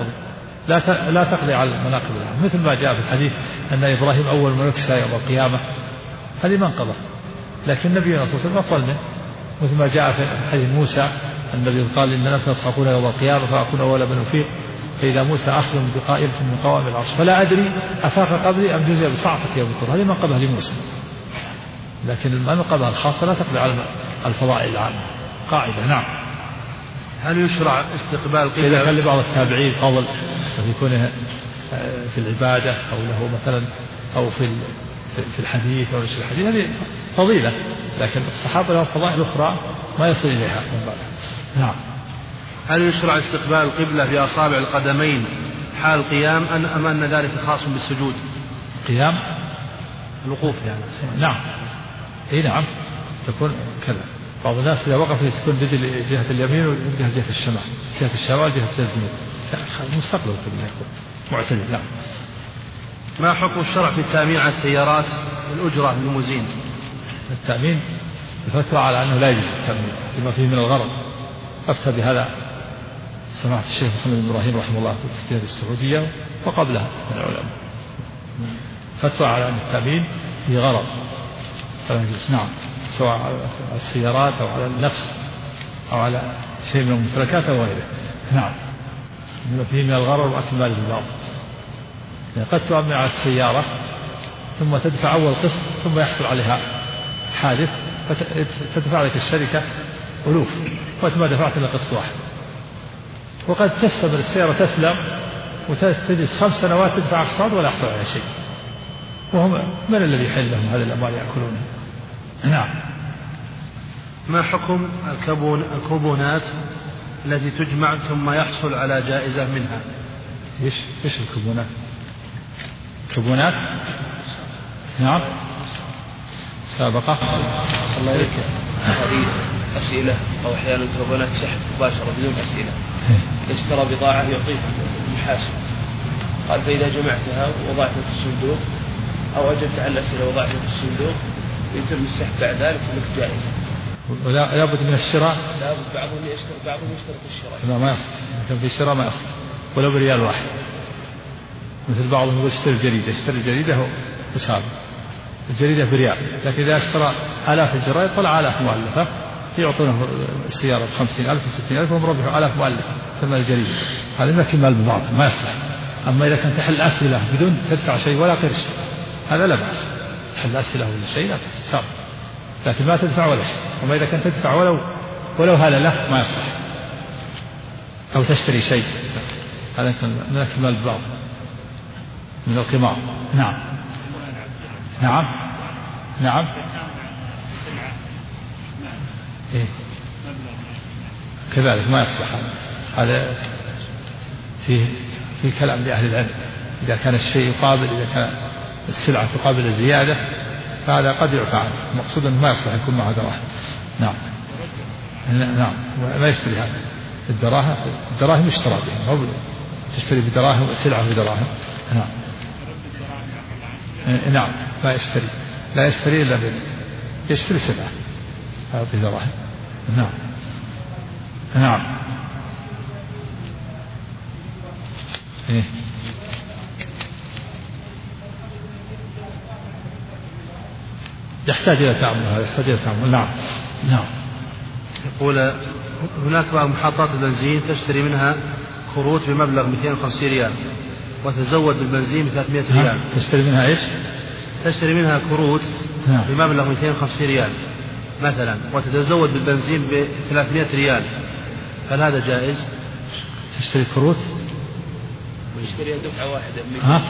لا تقضي على المناقب العامة، مثل ما جاء في الحديث أن إبراهيم أول من يكسى يوم القيامة، هذه منقبة، لكن النبي صلى الله عليه وسلم أفضل منه، مثل ما جاء في حديث موسى النبي قال: إن الناس يصحبون يوم القيامة فأكون أول من أفيق، فإذا موسى أخذ بقائل من قوام العرش فلا أدري أفاق قبلي أم جزي بصعقة يوم القيامة. هذه منقبة لموسى، لكن المنقبة الخاصة لا تقضي على الفضائل العامة. قاعدة. نعم. هل يشرع استقبال قبلة؟ إذا كان لبعض التابعين فضل يكون في العبادة أو له مثلا أو في الحديث أو نشر الحديث، هذه فضيلة، لكن الصحابة لهم فضائل أخرى ما يصل إليها من بعد. نعم. هل يشرع استقبال القبلة في أصابع القدمين حال القيام أم أن ذلك خاص بالسجود؟ قيام الوقوف يعني. نعم. نعم تكون كذا. بعض الناس إذا وقف تكون رجل جهة اليمين وجهة الشمال، جهة الشمال جهة اليمين، مستقبل القبلة يكون معتدل. نعم. ما حكم الشرع في التأمين على السيارات الأجرة للمزين؟ التأمين الفتوى على أنه لا يجوز التأمين لما فيه من الغرض. أفتى بهذا سماحة الشيخ محمد بن إبراهيم رحمه الله في الفتية السعودية وقبلها من العلماء، فتوى على أن التأمين فيه غرض فلا يجوز. نعم. سواء على السيارات أو على النفس أو على شيء من الممتلكات أو غيره. نعم. لما فيه من الغرض وأكل مال بالباطل. يعني قد تؤمن على السيارة ثم تدفع أول قسط ثم يحصل عليها حادث فتدفع لك الشركة ألوف وأنت ما دفعت إلا قسط واحد، وقد تستمر السيارة تسلم وتجلس 5 سنوات تدفع أقساط ولا يحصل عليها شيء، وهم من الذي يحل لهم هذه الأموال يأكلونها؟ نعم. ما حكم الكوبونات التي تجمع ثم يحصل على جائزة منها؟ إيش الكوبونات؟ كوبونات. نعم. سابقة. الله إليك. هذه أسئلة أو أحيانا كوبونات سحب مباشرة بدون أسئلة. اشترى بضاعة يعطيك المحاسب، قال: فإذا جمعتها ووضعتها في الصندوق أو أجبت على الأسئلة ووضعتها في الصندوق يتم السحب بعد ذلك لك جائزة. ولا بد من الشراء؟ لا بد. بعضهم يشترط الشراء. لا ما يصح. في الشراء ما يصح ولو بريال واحد. مثل بعضهم يقول اشتري الجريدة وسابق الجريدة بريال، لكن إذا اشترى آلاف الجرائد طلع آلاف مؤلفة يعطونه السيارة 50,000 و60,000 وهم ربحوا 1000 مؤلف ثمن الجريمة. هذا يمكن مال بالباطل ما يصلح. أما إذا كان تحل أسئلة بدون تدفع شيء ولا قرش هذا لا بأس. تحل أسئلة ولا شيء لا بأس، لكن ما تدفع ولا شيء. أما إذا كان تدفع ولو هللة ما يصلح، أو تشتري شيء هذا من مال بالباطل من القمار. نعم نعم نعم. إيه؟ كذلك ما يصلح. هذا في كلام لأهل العلم، إذا كان الشيء يقابل، إذا كان السلعة تقابل الزيادة فهذا قد يعفى عنه. المقصود أنه ما يصلح يكون معه دراهم. نعم نعم ما يشتري هذا. الدراهم يشترى بها، تشتري بدراهم سلعة بدراهم. نعم نعم لا يشتري إلا يشتري سلعة بدراهم. نعم نعم. إيه؟ يحتاج إلى تأمل. نعم نعم. يقول هناك بعض محطات البنزين تشتري منها كروت بمبلغ 250 ريال وتزود بالبنزين ب 300 ريال. تشتري منها إيش؟ تشتري منها كروت بمبلغ 250 ريال مثلا وتتزود بالبنزين ب 300 ريال، هل هذا جائز؟ تشتري كروت؟ تشتري دفعة واحدة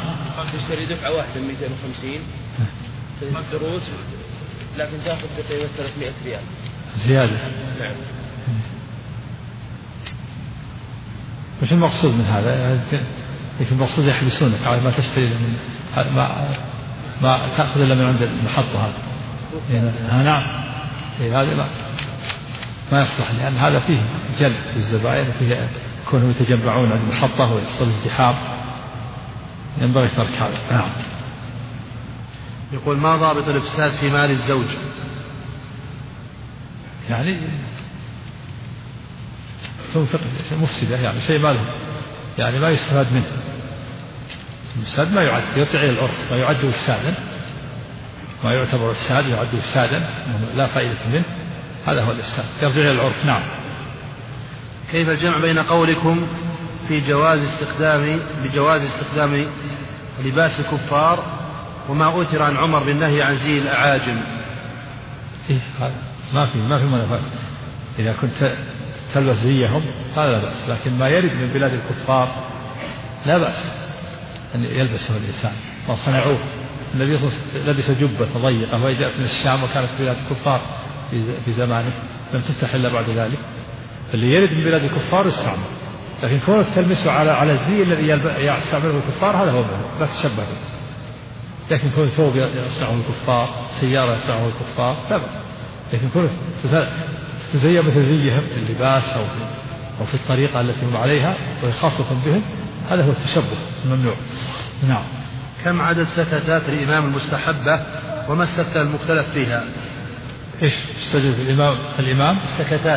250 كروت لكن تأخذ بقيمة 300 ريال زيادة. نعم. وش المقصود من هذا؟ لكن المقصود يحبسونك على ما تشتري من ما تأخذ إلا من عند المحطة هذا. نعم. هذا ما يصلح، لأن هذا فيه جلب للزبائن وفيه كونهم يتجمعون عند المحطة ويحصل ازدحام، ينبغي ترك هذا. نعم. يقول ما ضابط الإفساد في مال الزوج؟ يعني تنفق مفسدة، يعني شيء ماله يعني ما يستفاد منه. الإفساد ما يعد، يرجع إلى العرف، ما يعد إفسادا، ما يعتبر إفساد يعد إفسادا لا فائدة منه، هذا هو الإفساد، يرجع إلى العرف. نعم. كيف الجمع بين قولكم في بجواز استخدام لباس الكفار وما أثر عن عمر بالنهي عن زي الأعاجم؟ هذا ما في منافات. إذا كنت تلبس زيهم هذا لا بأس، لكن ما يرد من بلاد الكفار لا بأس أن يلبسه الإنسان. وصنعوه النبي صلى الله عليه وسلم لبس جبة ضيقة وهي جاءت من الشام وكانت في بلاد الكفار في زمانه لم تفتح إلا بعد ذلك. اللي يرد من بلاد الكفار يستعمل، لكن كونك تلبسه على الزي الذي يستعمله الكفار هذا هو لا تشبه به. لكن كون ثوب يصنعه الكفار، سيارة يصنعه الكفار لا بأس، لكن كونك تزين مثل زيهم في اللباس أو في الطريقة التي هم عليها وخاصة بهم هذا هو التشبه الممنوع. نعم. كم عدد سكتات الإمام المستحبة وما السكتة المختلف فيها؟ إيش تستجد الإمام السكتات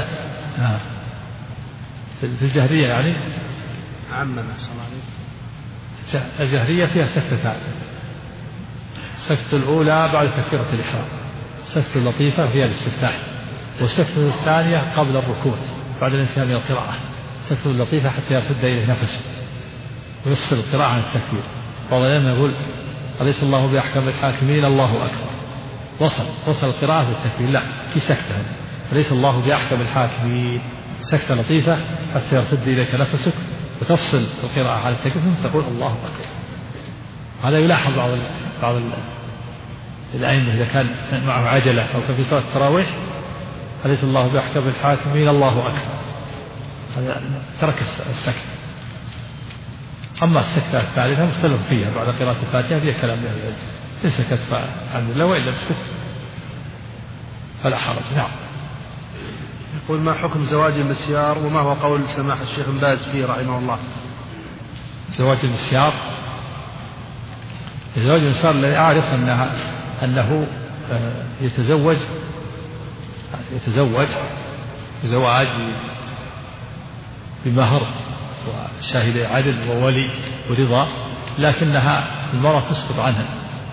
في الجهرية يعني عمنا صلى الله عليه. الجهرية فيها سكتتان، السكتة الأولى بعد تكبيرة الإحرام، سكتة لطيفة فيها الاستفتاح، والسكتة الثانية قبل الركوع بعد الانتهاء من القراءة، سكتة لطيفة حتى يرتد إليه نفسه ويفصل القراءة عن التكبير. بعض العلماء يقول أليس الله بأحكم الحاكمين الله أكبر، وصل القراءة بالتكبير، لا في سكتة أليس الله بأحكم الحاكمين، سكتة لطيفة حتى يرتد إليك نفسك وتفصل القراءة عن التكبير ثم تقول الله أكبر. هذا يلاحظ بعض الأئمة إذا كان معه عجلة أو كان في صلاة التراويح أليس الله بأحكم الحاكمين الله أكبر، هذا ترك السكت. أما السكتة الثالثة مختلف فيها بعد قراءة الفاتحة فيها كلام أهل العلم، إن سكت فالحمد لله وإن لم تسكت فلا حرج. نعم. يقول ما حكم زواج المسيار وما هو قول سماحة الشيخ بن باز فيه رحمه الله؟ زواج المسيار الذي أعرف أنه يتزوج بزواج بمهر وشاهد عدل وولي ورضا، لكنها المرأة تسقط عنها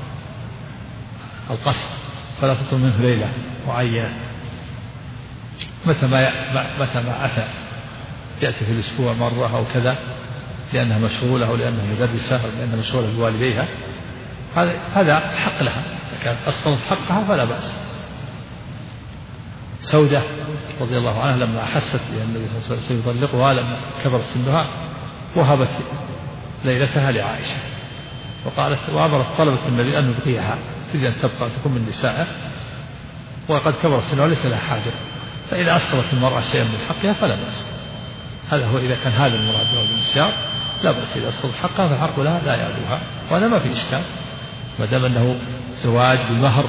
القصد فلا تطلب منه ليلة معينة متى ما أتى يأتي في الأسبوع مرة أو كذا لأنها مشغولة أو لأنها مدرسة أو لأنها مشغولة بوالديها، هذا حق لها. إذا كانت أسقطت حقها فلا بأس. سودة رضي الله عنها لما أحست بأن النبي صلى الله عليه وسلم سيطلقها لما كبرت سنها وهبت ليلتها لعائشة وقالت وأمرت طلبت النبي أن يبقيها، تريد أن تبقى تكون من نسائه وقد كبرت سنها وليس لها حاجة، فإذا أسقطت المرأة شيئا من حقها فلا بأس. هذا هو إذا كان هذا المراد بالنسيان لا بأس. إذا أسقطت حقها فالحق لها لا يعزوها، وهذا ما في إشكال ما دام أنه زواج بالمهر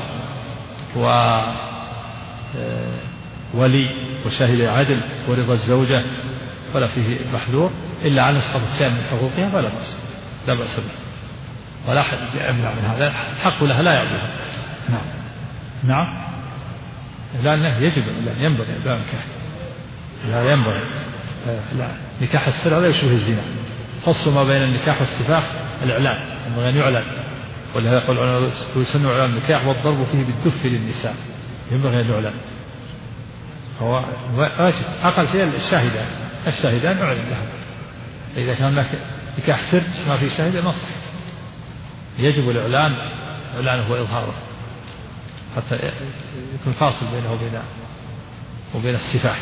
ولي وشاهد عدل ورضا الزوجة فلا فيه محذور، إلا عن أسقطت شيئا من حقوقها فلا بأس، لا بأس به ولا أحد يمنع من هذا. الحق لها لا يعزوها. نعم لأنه يجب أن ينبغي لا نكاح، لا ينبغي لا نكاح السر لا يشبه الزنا. فصل ما بين النكاح والسفاح الإعلان، ينبغي أن يعلن، ولهذا يقول العلماء يسن إعلان النكاح والضرب فيه بالدف للنساء، ينبغي أن يعلن. هو واجب أقل شيء الشاهدان أعلن لها. إذا كان هناك نكاح سر ما في شاهد ما صح، يجب الإعلان، إعلانه وإظهاره حتى يكون فاصل بينه وبين السفاح.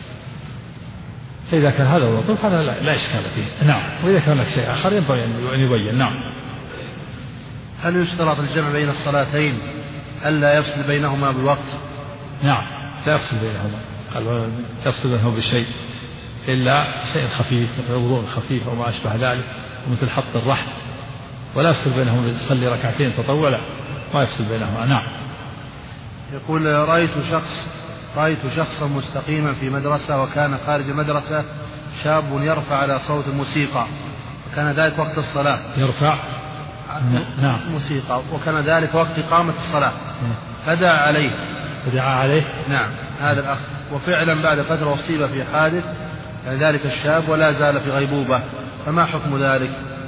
فإذا كان هذا هو الوضوء هذا لا إشكال فيه. نعم. وإذا كان لك شيء آخر ينبغي أن يبين. نعم. هل يشترط الجمع بين الصلاتين ألا يفصل بينهما بوقت؟ نعم لا يفصل بينهما، قال يفصل بينهما بشيء إلا شيء خفيف مثل وضوء خفيف أو ما أشبه ذلك ومثل حط الرحل، ولا يفصل بينهما يصلي ركعتين تطوع، لا ما يفصل بينهما. نعم. يقول رأيت شخصا مستقيما في مدرسة وكان خارج المدرسة شاب يرفع على صوت الموسيقى، وكان ذلك وقت الصلاة. يرفع نعم موسيقى، وكان ذلك وقت إقامة الصلاة، فدعا عليه. نعم هذا الأخ، وفعلا بعد فترة أصيب في حادث ذلك الشاب ولا زال في غيبوبة، فما حكم ذلك؟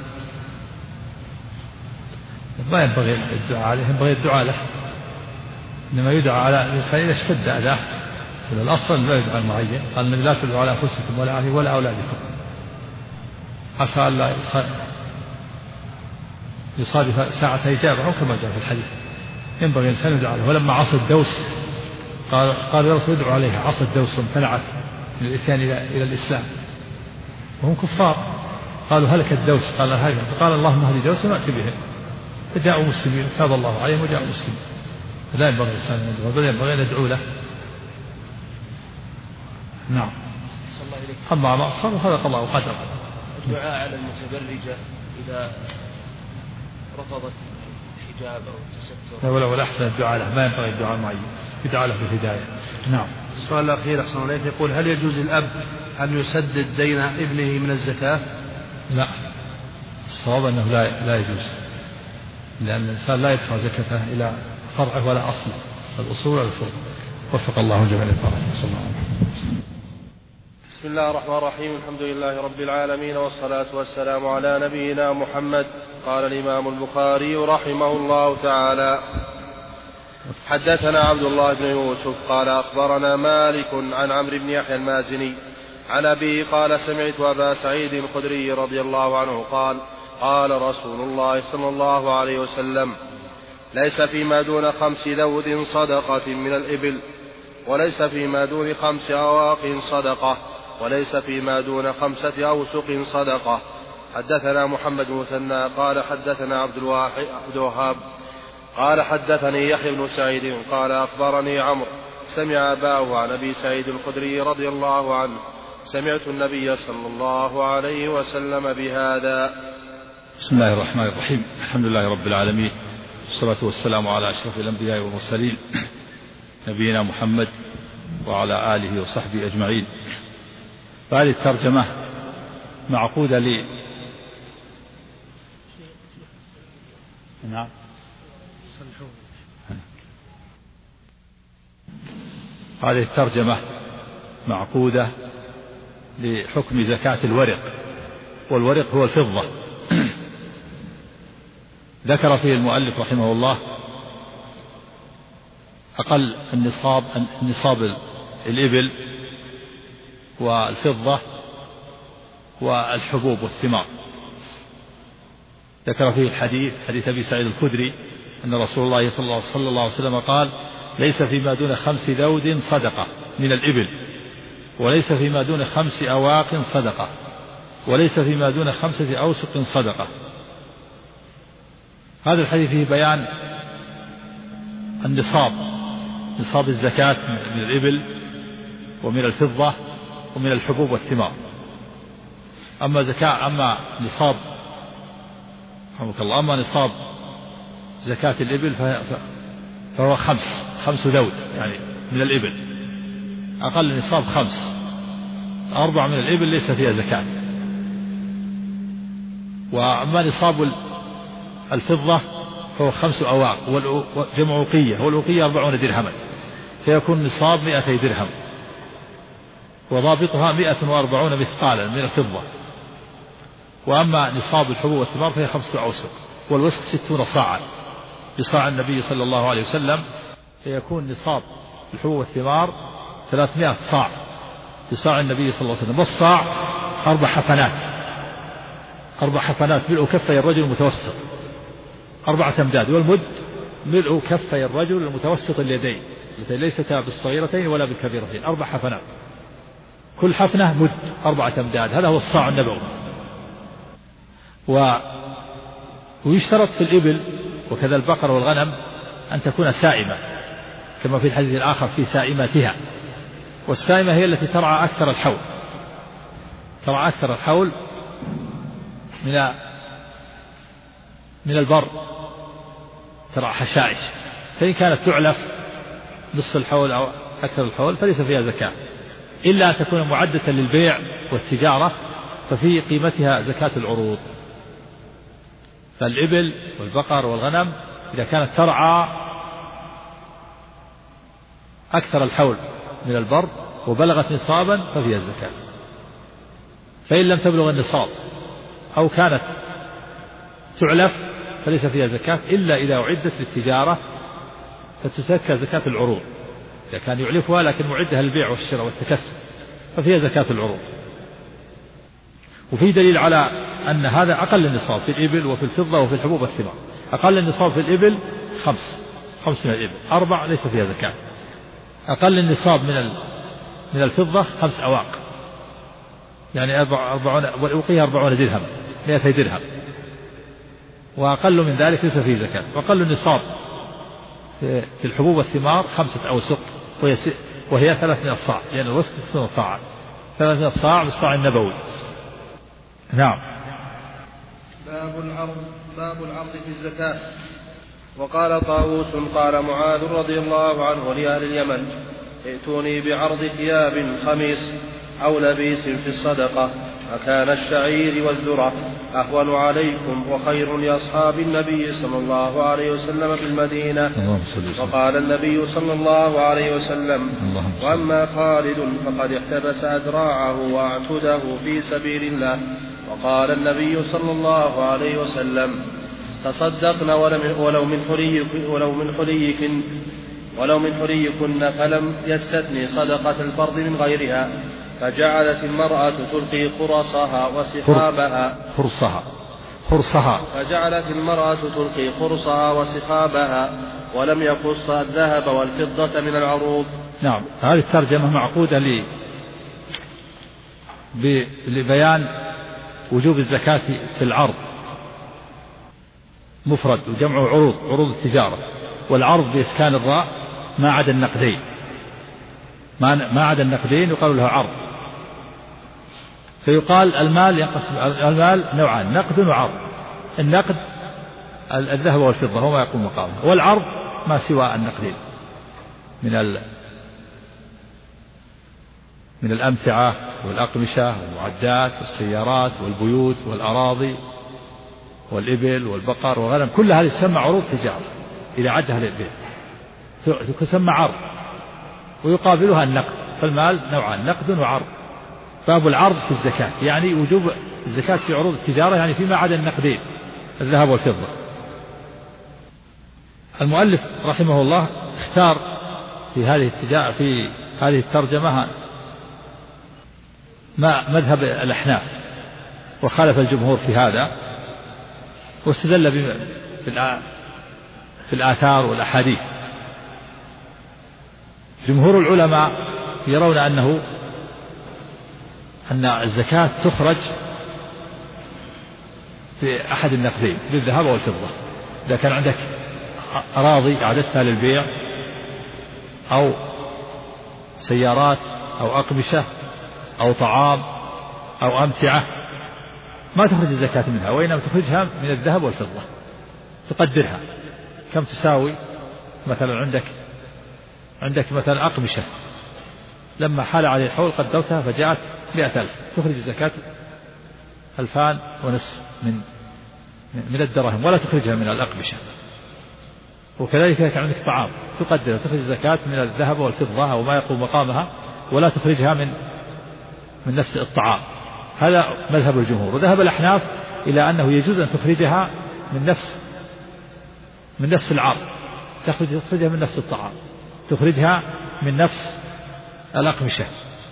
ما ينبغي الدعاء عليه، ينبغي الدعاء له، إنما يدعى على الإنسان إذا اشتد أذاه. الأصل لا يدعى المعين، قال لا تدعوا على أنفسكم ولا أهلكم ولا أولادكم، عسى أن لا يصادف ساعة إجابة، أو كما جاء في الحديث ينبغي الإنسان يدعى له. ولما عصى الدوس قال يا رسول ادعوا عليها، عصى الدوس وامتنعت من الإتيان إلى الإسلام وهم كفار، قالوا هلك الدوس، قال هذا، فقال اللهم اهد دوس وأتي بهم، فجاءوا مسلمين تاب الله عليهم وجاءوا مسلمين. لا ينبغي الإنسان أن يدعو، بل ينبغي أن يدعو له. نعم. أما ما أصابه خلق الله قدره. الدعاء على المتبرجة إذا رفضت الحجاب أو التستر. ولا أحسن الدعاء له، ما ينبغي الدعاء معي، يدعى له بالهداية. نعم. السؤال الأخير أحسن عليك، يقول هل يجوز الأب أن يسدد دين ابنه من الزكاة؟ لا، الصواب أنه لا يجوز، لأن الإنسان لا يدفع زكاته إلى فرعه ولا أصله، الأصول والفروع. وفق الله جميع الفرع. صلى الله عليه وسلم. بسم الله الرحمن الرحيم، الحمد لله رب العالمين، والصلاة والسلام على نبينا محمد. قال الإمام البخاري رحمه الله تعالى: حدثنا عبد الله بن يوسف قال أخبرنا مالك عن عمرو بن يحيى المازني عن أبيه قال سمعت أبا سعيد الخدري رضي الله عنه قال: قال رسول الله صلى الله عليه وسلم: ليس فيما دون 5 ذود صدقة من الإبل، وليس فيما دون 5 أواق صدقة، وليس فيما دون 5 أوسق صدقة. حدثنا محمد بن مثنى قال حدثنا عبد الوهاب قال حدثني يحيى بن سعيد قال أخبرني عمرو سمع أباه عن أبي سعيد الخدري رضي الله عنه: سمعت النبي صلى الله عليه وسلم بهذا. بسم الله الرحمن الرحيم، الحمد لله رب العالمين، والصلاة والسلام على أشرف الأنبياء والمرسلين نبينا محمد وعلى آله وصحبه أجمعين. فهذه الترجمة معقودة لي. نعم. هذه الترجمة معقودة لحكم زكاة الورق، والورق هو الفضة. ذكر فيه المؤلف رحمه الله أقل النصاب الإبل والفضة والحبوب والثمار. ذكر فيه الحديث حديث أبي سعيد الخدري أن رسول الله صلى الله عليه وسلم قال: ليس فيما دون 5 ذود صدقة من الإبل، وليس فيما دون 5 أواق صدقة، وليس فيما دون 5 أوسق صدقة. هذا الحديث فيه بيان النصاب، نصاب الزكاة من الإبل ومن الفضة ومن الحبوب والثمار. أما نصاب زكاة الإبل فهو 5 ذود يعني من الإبل، أقل نصاب 5، 4 من الإبل ليس فيها زكاة. وأما نصاب الفضة فهو 5 أواق جمع أوقية، والأوقية 40 درهما، فيكون نصاب 200 درهم، وضابطها 140 مثقالا من الفضة. وأما نصاب الحبوب والثمار فهي 5 أوسق، والوسق 60 صاعا بصاع النبي صلى الله عليه وسلم، فيكون نصاب الحبوب والثمار 300 صاع بصاع النبي صلى الله عليه وسلم. والصاع 4 حفنات ملء كفي الرجل المتوسط، 4 أمداد، والمد ملء كفي الرجل المتوسط اليدين التي ليستا بالصغيرتين ولا بالكبيرتين، 4 حفنات، كل حفنة مد 4 أمداد، هذا هو الصاع النبوي. ويشترط في الإبل وكذا البقر والغنم أن تكون سائمة، كما في الحديث الآخر في سائماتها. والسائمة هي التي ترعى أكثر الحول من البر، ترعى حشائش، فإن كانت تعلف نصف الحول أو أكثر الحول فليس فيها زكاة، إلا أن تكون معدة للبيع والتجارة، ففي قيمتها زكاة العروض. فالإبل والبقر والغنم إذا كانت ترعى أكثر الحول من البر وبلغت نصابا ففيها الزكاة. فإن لم تبلغ النصاب أو كانت تعلف فليس فيها زكاة، إلا إذا أعدت للتجارة فتزكى زكاة العروض. إذا كان يعلفها لكن معدها للبيع والشراء والتكسب ففيها زكاة العروض. وفي دليل على أن هذا أقل النصاب في الإبل وفي الفضة وفي الحبوب والثمار. أقل النصاب في الإبل 5 من الإبل، 4 ليس فيها زكاة. أقل النصاب من الفضة 5 أواق يعني 40، والأوقية 40 درهم 200 درهم، وأقل من ذلك ليس فيه زكاة. وأقل النصاب في الحبوب والثمار 5 أوسق وهي 300 صاع، لأن الوسق 60 صاعا، 300 صاع بالصاع النبوي. نعم. باب العرض في الزكاة. وقال طاووس قال معاذ رضي الله عنه لأهل اليمن: ائتوني بعرض ثياب خميص أو لبيس في الصدقة، أكان الشعير والذرة أهون عليكم وخير لأصحاب النبي صلى الله عليه وسلم بالمدينة. وقال النبي صلى الله عليه وسلم: وأما خالد فقد احتبس أذراعه وأعتده في سبيل الله. وقال النبي صلى الله عليه وسلم: تصدقن ولو من حليكن فلم يستثني صدقة الفرض من غيرها. فجعلت المرأة تلقي خرصها وسخابها ولم يقص الذهب والفضة من العروض. نعم. هذه الترجمة معقودة لبيان وجوب الزكاة في العرض، مفرد وجمعه عروض التجارة، والعرض بإسكان الراء ما عدا النقدين يقال له عرض. فيقال المال ينقسم، المال نوعان: نقد وعرض. النقد الذهب والفضة هو ما يقوم مقامه، والعرض ما سوى النقدين من الأمتعة والأقمشة والمعدات والسيارات والبيوت والأراضي والإبل والبقر والغنم، كل هذه تسمى عروض تجارة إذا عدها للبيع، تسمى عرض، ويقابلها النقد. فالمال نوعان: نقد وعرض. باب العرض في الزكاة يعني وجوب الزكاة في عروض التجارة، يعني فيما عدا النقدين الذهب والفضة. المؤلف رحمه الله اختار في هذه التجارة في هذه الترجمة ما مذهب الأحناف، وخالف الجمهور في هذا، واستدل في الآثار والأحاديث. جمهور العلماء يرون أن الزكاة تخرج في أحد النقدين بالذهب والفضة. إذا كان عندك أراضي أعددتها للبيع أو سيارات أو أقمشة أو طعام أو أمتعة، ما تخرج الزكاة منها، وإنما تخرجها من الذهب والفضة، تقدرها كم تساوي. مثلا عندك مثلا أقمشة، لما حال عليه الحول قدرتها فجاءت 100,000، تخرج الزكاة 2,500 من الدراهم، ولا تخرجها من الأقمشة. وكذلك إذا كان عندك طعام تقدر، تخرج الزكاة من الذهب والفضة أو ما يقوم مقامها، ولا تخرجها من نفس الطعام. هذا مذهب الجمهور. وذهب الأحناف إلى أنه يجوز أن تخرجها من نفس العرض، تخرجها من نفس الطعام، تخرجها من نفس الأقمشة.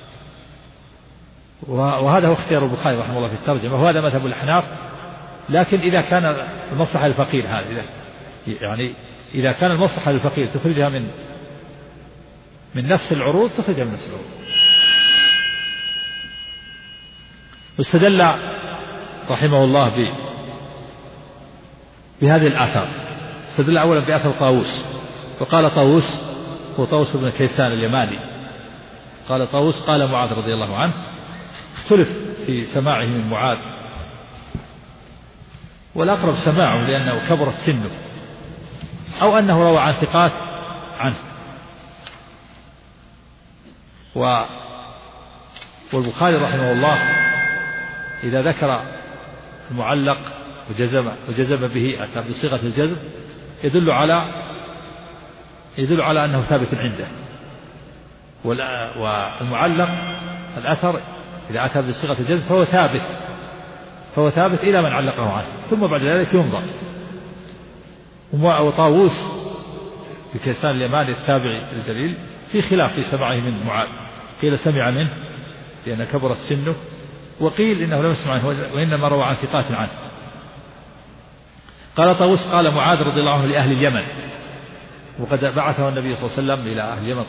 وهذا هو اختيار البخاري رحمه الله في الترجمة، وهذا مذهب الأحناف. لكن إذا كان المصلحة للفقير، هذا يعني إذا كان المصلحة للفقير تخرجها من نفس العروض، تخرجها من نفس العروض. واستدل رحمه الله بهذه الآثار. استدل أولا بأثر طاووس، وقال طاووس هو طاووس بن كيسان اليماني، قال طاووس قال معاذ رضي الله عنه، اختلف في سماعه من معاذ، والأقرب سماعه لأنه كبرت سنه، أو أنه روى عن ثقات عنه. والبخاري رحمه الله إذا ذكر المعلق وجزم به أتى بصيغة الجزم يدل على أنه ثابت عنده. والمعلق الأثر إذا أتى بصيغة الجزم فهو ثابت إلى من علقه عنه، ثم بعد ذلك ينظر. وطاووس بكيسان اليماني التابعي الجليل في خلاف في سماعه من معاذ، قيل سمع منه لأن كبرت سنه، وقيل إنه لم يسمع عنه وإنما روى عن ثقات عنه. قال طاووس قال معاذ رضي الله عنه لأهل اليمن، وقد بعثه النبي صلى الله عليه وسلم إلى أهل اليمن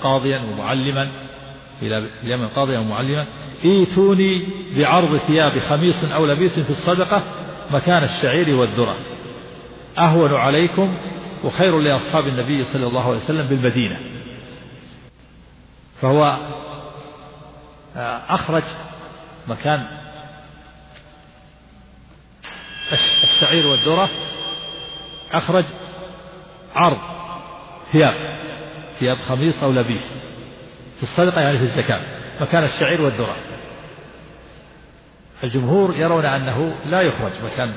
قاضيا ومعلما، ائتوني بعرض ثياب خميص أو لبيس في الصدقة مكان الشعير والذرة، أهون عليكم وخير لأصحاب النبي صلى الله عليه وسلم بالمدينة. فهو أخرج مكان الشعير والذرة، أخرج عرض ثياب خميص أو لبيس في الصدقة، يعني في الزكاة، مكان الشعير والذرة. الجمهور يرون أنه لا يخرج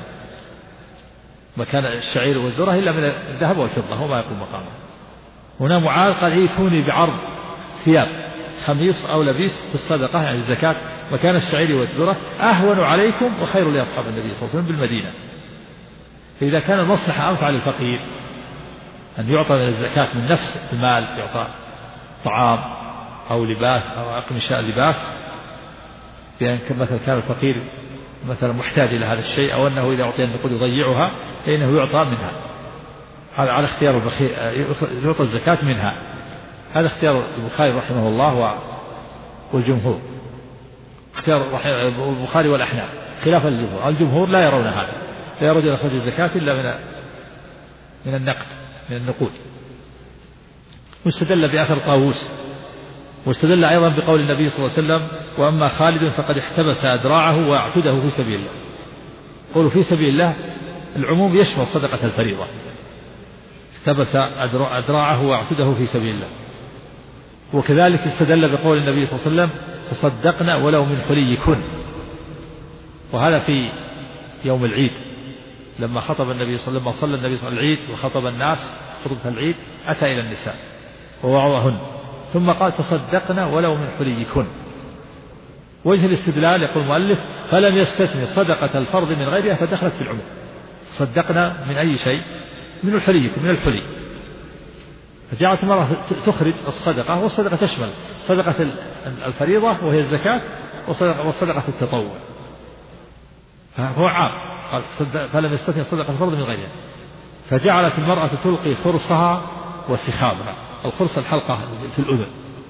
مكان الشعير والذرة إلا من الذهب والفضة، هو ما يقوم مقامه. هنا معاذ قال ائتوني بعرض ثياب خميص أو لبيس في الصدقة، يعني الزكاة، مكان الشعير والذرة، أهون عليكم وخير لأصحاب النبي صلى الله عليه وسلم بالمدينة. فإذا كان المصلحة أنفع للفقير أن يعطى من الزكاة من نفس المال، يعطى طعام أو لباس أو أقمشة لباس، لأن مثلا كان الفقير مثلا محتاج إلى هذا الشيء، أو أنه إذا أعطي النقود يضيعها، فإنه يعطى منها. هذا على اختيار البخيل، يعطى الزكاة منها. هذا اختيار البخاري رحمه الله والجمهور، اختيار البخاري والأحناف خلافا للجمهور. الجمهور لا يرون هذا، لا يرون إخراج الزكاة إلا من النقد، من النقود. واستدل بأثر طاووس، واستدل أيضا بقول النبي صلى الله عليه وسلم: وأما خالد فقد احتبس أدراعه وأعتده في سبيل الله. قولوا في سبيل الله العموم يشمل صدقة الفريضة، احتبس أدراعه وأعتده في سبيل الله. وكذلك استدل بقول النبي صلى الله عليه وسلم: تصدقنا ولو من حليكن. وهذا في يوم العيد لما خطب النبي صلى الله عليه وسلم، صلى النبي صلى الله عليه وسلم العيد وخطب الناس خطبة العيد، أتى إلى النساء ووعظهن، تصدقن ثم قال: تصدقنا ولو من حليكن. وجه الاستدلال يقول المؤلف: فلم يستثني صدقة الفرض من غيرها فدخلت في العموم. تصدقنا من أي شيء؟ من الحليكن، من الحلي. فجعلت المرأة تخرج الصدقة، والصدقة تشمل صدقة الفريضة وهي الزكاة وصدقة التطوع، فهو عام. قال فلم يستثني صدقة الفرض من غيرها، فجعلت المرأة تلقي خرصها وسخابها. الخرص الحلقة في الأذن،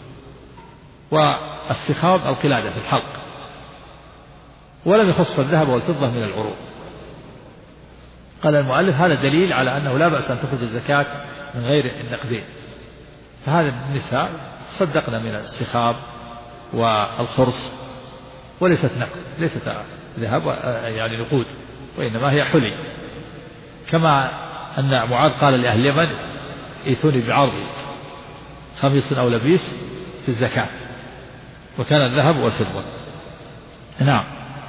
والسخاب القلادة في الحلق، ولم يخص الذهب والفضة من العروض. قال المؤلف هذا دليل على أنه لا بأس أن تخرج الزكاة من غير النقدين. فهذا النساء صدقنا من السخاب والخرص، وليست نقد، ليست ذهب يعني نقود، وإنما هي حلي. كما أن معاذ قال لأهل اليمن ائتوني بعرض خميص أو لبيس في الزكاة، وكان الذهب والفضة. نعم.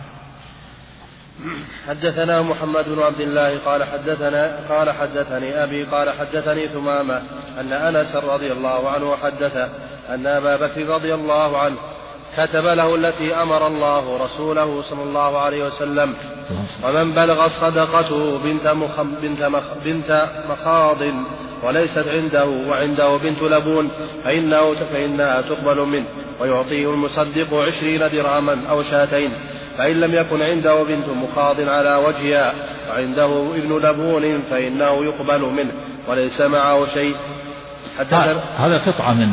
حدثنا محمد بن عبد الله قال حدثني أبي قال حدثني ثمامة أن أنس رضي الله عنه حدث أن أبا بكر رضي الله عنه كتب له التي أمر الله رسوله صلى الله عليه وسلم: ومن بلغ صدقته بنت مخاض وليست عنده وعنده بنت لبون فإنها تقبل منه، ويعطيه المصدق 20 درهما أو شاتين. فإن لم يكن عنده بنت مخاض على وجهها وعنده ابن لبون فإنه يقبل منه وليس معه شيء. هذا قطعة من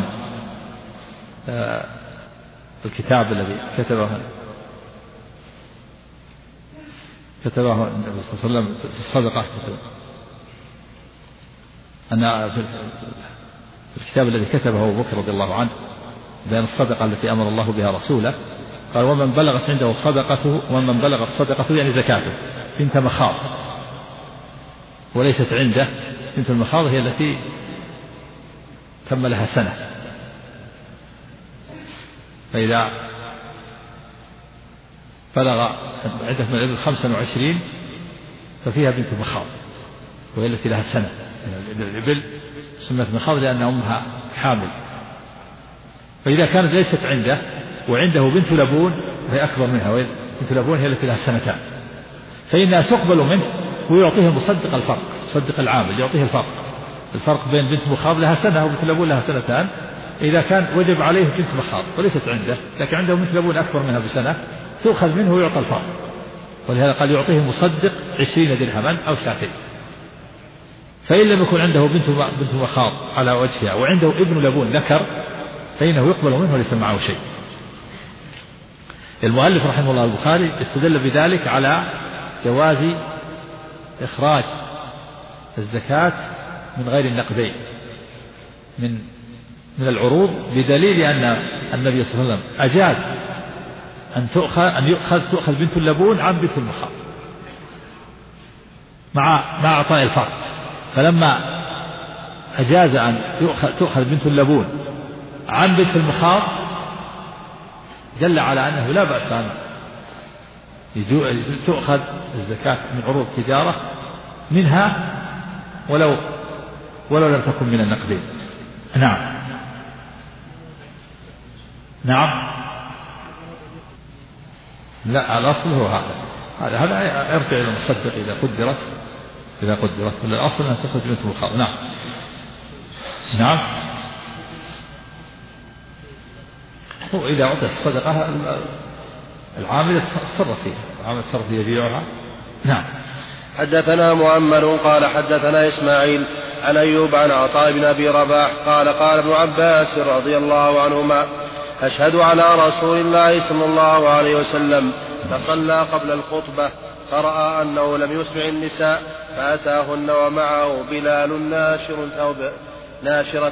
الكتاب الذي كتبه النبي صلى الله عليه وسلم في الصدقة. أن في الكتاب الذي كتبه أبو بكر رضي الله عنه بين الصدقة التي أمر الله بها رسوله، قال: ومن بلغت عنده صدقته، ومن بلغت صدقته يعني زكاته بنت مخاض وليست عنده. بنت المخاض هي التي تم لها سنة، فإذا بلغ عدة من الإبل 25 ففيها بنت مخاض، وهي التي لها سنة. الإبل سمت مخاض لأن أمها حامل. فإذا كانت ليست عنده وعنده بنت لبون وهي أكبر منها، بنت لبون هي التي لها سنتان، فإنها تقبل منه ويعطيه المصدق الفرق، صدق العامل يعطيه الفرق بين بنت مخاض لها سنة وبنت لبون لها سنتان. إذا كان وجب عليه بنت مخاض وليست عنده، لكن عنده بنت لبون أكبر منها بسنة، تؤخذ منه ويعطى الفرق. ولهذا قال: يعطيه المصدق 20 درهما أو شاتين. فإن لم يكن عنده بنت مخاض على وجهها وعنده ابن لبون ذكر فإنه يقبل منه وليس معه شيء. المؤلف رحمه الله البخاري استدل بذلك على جواز إخراج الزكاة من غير النقدين من العروض، بدليل أن النبي صلى الله عليه وسلم أجاز أن تؤخذ بنت اللبون عن بنت المخاض مع أعطاء الفرق. فلما أجاز أن تؤخذ بنت اللبون عن بنت المخاض دل على أنه لا بأس أن تؤخذ الزكاة من عروض التجارة منها ولو لم تكن من النقدين. نعم. لا، الأصل هو هذا يرجع إلى المصدق إذا قدرت الأصل أن تخرج بنت المخاض. نعم. هو إذا أعطى الصدقة العامل اتصرف فيها، العامل اتصرف يبيعها. نعم. حدثنا مؤمل قال حدثنا إسماعيل عن أيوب عن عطاء بن أبي رباح قال: قال ابن عباس رضي الله عنهما: أشهد على رسول الله صلى الله عليه وسلم فصلى قبل الخطبة فرأى أنه لم يسمع النساء فأتاهن ومعه بلال ناشر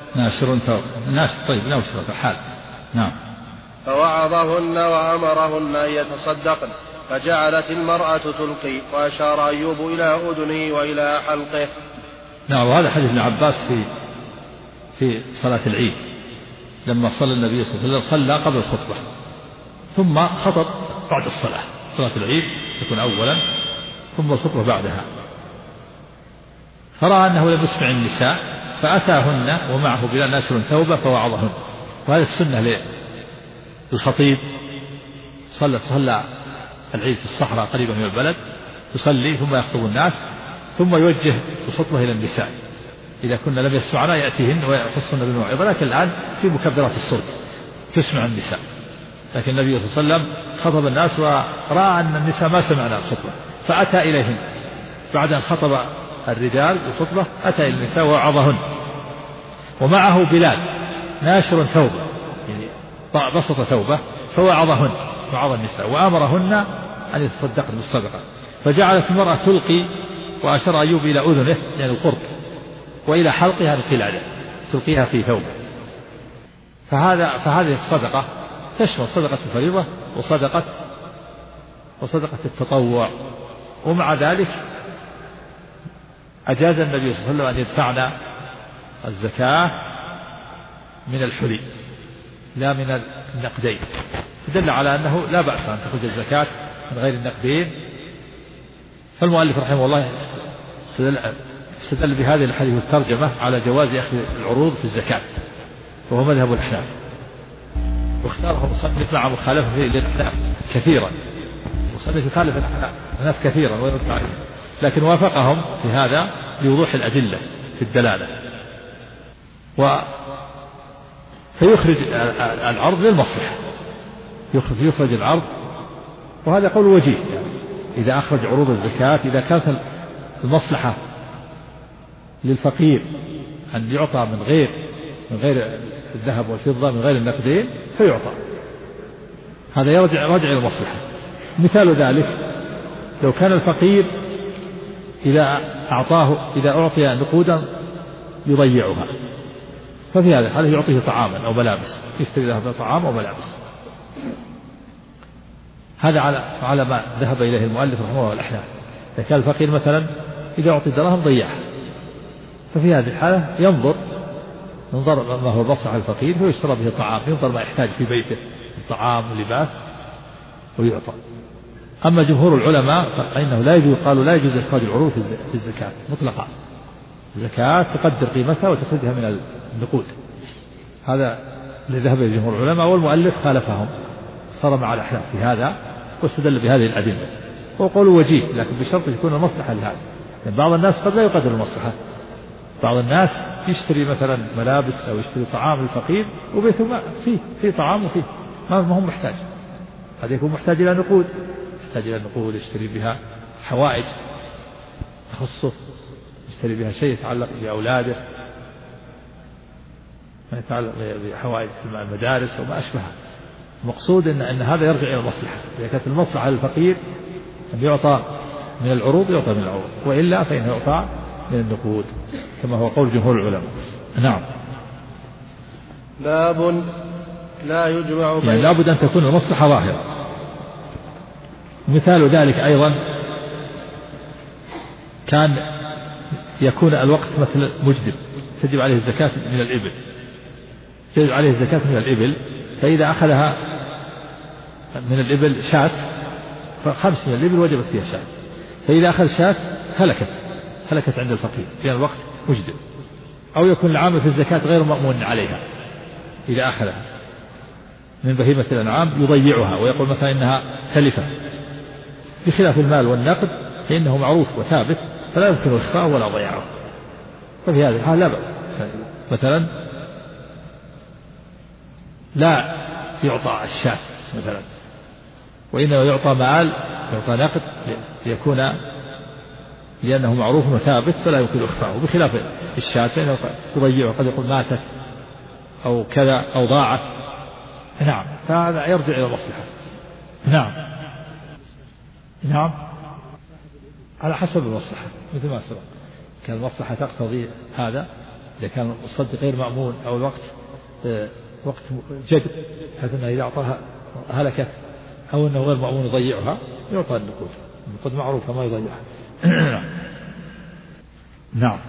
حال. نعم. فوعظهن وأمرهن أن يتصدقن، فجعلت المرأة تلقي، وأشار أيوب إلى أذنه وإلى حلقه. نعم. وهذا حديث ابن عباس في صلاة العيد، لما صلى النبي صلى الله عليه وسلم صلى قبل الخطبة ثم خطب بعد الصلاة. صلاة العيد تكون أولا ثم الخطبة بعدها. فرأى أنه لم يسمع النساء فأتاهن ومعه بلال ناشر ثوبه فوعظهن. وهذا السنة للخطيب. صلى العيد في الصحراء قريبا من البلد، يصلي ثم يخطب الناس ثم يوجه الخطبة إلى النساء إذا كنا لم يسمعنا يأتيهن ويخصن بالموعظة، لكن الآن في مكبرات الصوت تسمع النساء. لكن النبي صلى الله عليه وسلم خطب الناس ورأى أن النساء ما سمعنا الخطبة فأتى إليهن بعد أن خطب الرجال الخطبة، أتى إلى النساء ووعظهن، ومعه بلال ناشر ثوبه، يعني بسط ثوبه فوعظهن وعظ النساء وأمرهن أن يتصدقن بالصدقة. فجعلت المرأة تلقي، وأشار أيوب إلى أذنه يعني القرط، وإلى حلقها القلادة تلقيها في ثوبه. فهذه الصدقة تشمل صدقة الفريضة وصدقة التطوع. ومع ذلك أجاز النبي صلى الله عليه وسلم أن يدفعنا الزكاة من الحلي لا من النقدين، فدل على أنه لا بأس أن تخرج الزكاة من غير النقدين. فالمؤلف رحمه الله استدل بهذه الحديث الترجمة على جواز أخذ العروض في الزكاة، وهو مذهب الأحناف، واختاره المصنف مع مخالفة للأحناف كثيرا. المصنف يخالف الأحناف كثيرا ويرد عليه، لكن وافقهم في هذا لوضوح الأدلة في الدلالة. فيخرج العرض للمصلحة، يخرج العرض، وهذا قول وجيه يعني إذا أخرج عروض الزكاة إذا كانت المصلحة للفقير أن يعطى من غير الذهب والفضة من غير النقدين فيعطى، هذا يرجع إلى المصلحة. مثال ذلك لو كان الفقير إذا أعطي نقودا يضيعها، ففي هذا الحالة يعطيه طعاما أو ملابس، يشتري له طعام أو ملابس. هذا على ما ذهب إليه المؤلف رحمه الله الأحناف. إذا كان الفقير مثلا إذا أعطي دراهم ضيعها، ففي هذه الحالة ينظر ما هو مصلحة الفقير فيشترى به طعام، ينظر ما يحتاج في بيته طعام ولباس ويعطى. أما جمهور العلماء فإنه لا يجوز، قالوا لا يجوز إخراج العروض في الزكاة مطلقا، الزكاة تقدر قيمتها وتخرجها من النقود. هذا اللي ذهب إلى جمهور العلماء، والمؤلف خالفهم صار مع الأحناف في هذا واستدل بهذه الأدلة. هو قول وجيه لكن بشرط يكون المصلحة لهذا، يعني بعض الناس قد لا يقدر المصلحة، بعض الناس يشتري مثلا ملابس أو يشتري طعام للفقير وبيته ما فيه طعام وفيه ما هو محتاج، هذا يكون محتاج إلى نقود يشتري بها حوائج تخصه، يشتري بها شيء يتعلق بأولاده، ما يتعلق بحوائج المدارس وما أشبهها. المقصود أن هذا يرجع إلى المصلحة، إذا كانت المصلحة للفقير أن يعطى من العروض يعطى من العروض، وإلا فإنه يعطى من النقود كما هو قول جمهور العلماء. نعم. باب لا يجمع بين، يعني لابد أن تكون المصلحة ظاهرة. مثال ذلك أيضا كان يكون الوقت مثل مجدب تجب عليه الزكاة من الإبل، تجب عليه الزكاة من الإبل، فإذا أخذها من الإبل شاة ف5 من الإبل وجبت فيها شاة، فإذا أخذ شاة هلكت عند الفقير لأن الوقت مجدب. أو يكون العامل في الزكاة غير مأمون عليها، إذا أخذها من بهيمة الأنعام يضيعها ويقول مثلا إنها تلفة، بخلاف المال والنقد فإنه معروف وثابت فلا يمكن إخفاءه ولا ضياعه. ففي هذه الحال لا بأس، مثلا لا يعطى الشاة مثلا، وإنما يعطى مال، يعطى نقد لأنه معروف وثابت فلا يمكن إخفاءه، بخلاف الشاة فإنه يضيعه، قد يقول ماتت أو كذا أو ضاعت. نعم، فهذا يرجع إلى المصلحة. نعم على حسب المصلحة مثل ما سبق، كان المصلحة تقتضي هذا، إذا كان الصدق غير مأمون أو الوقت وقت جد حيث أنه إذا أعطاها هلكت، أو أنه غير مأمون يضيعها يعطى النقود معروفة ما يضيعها. نعم.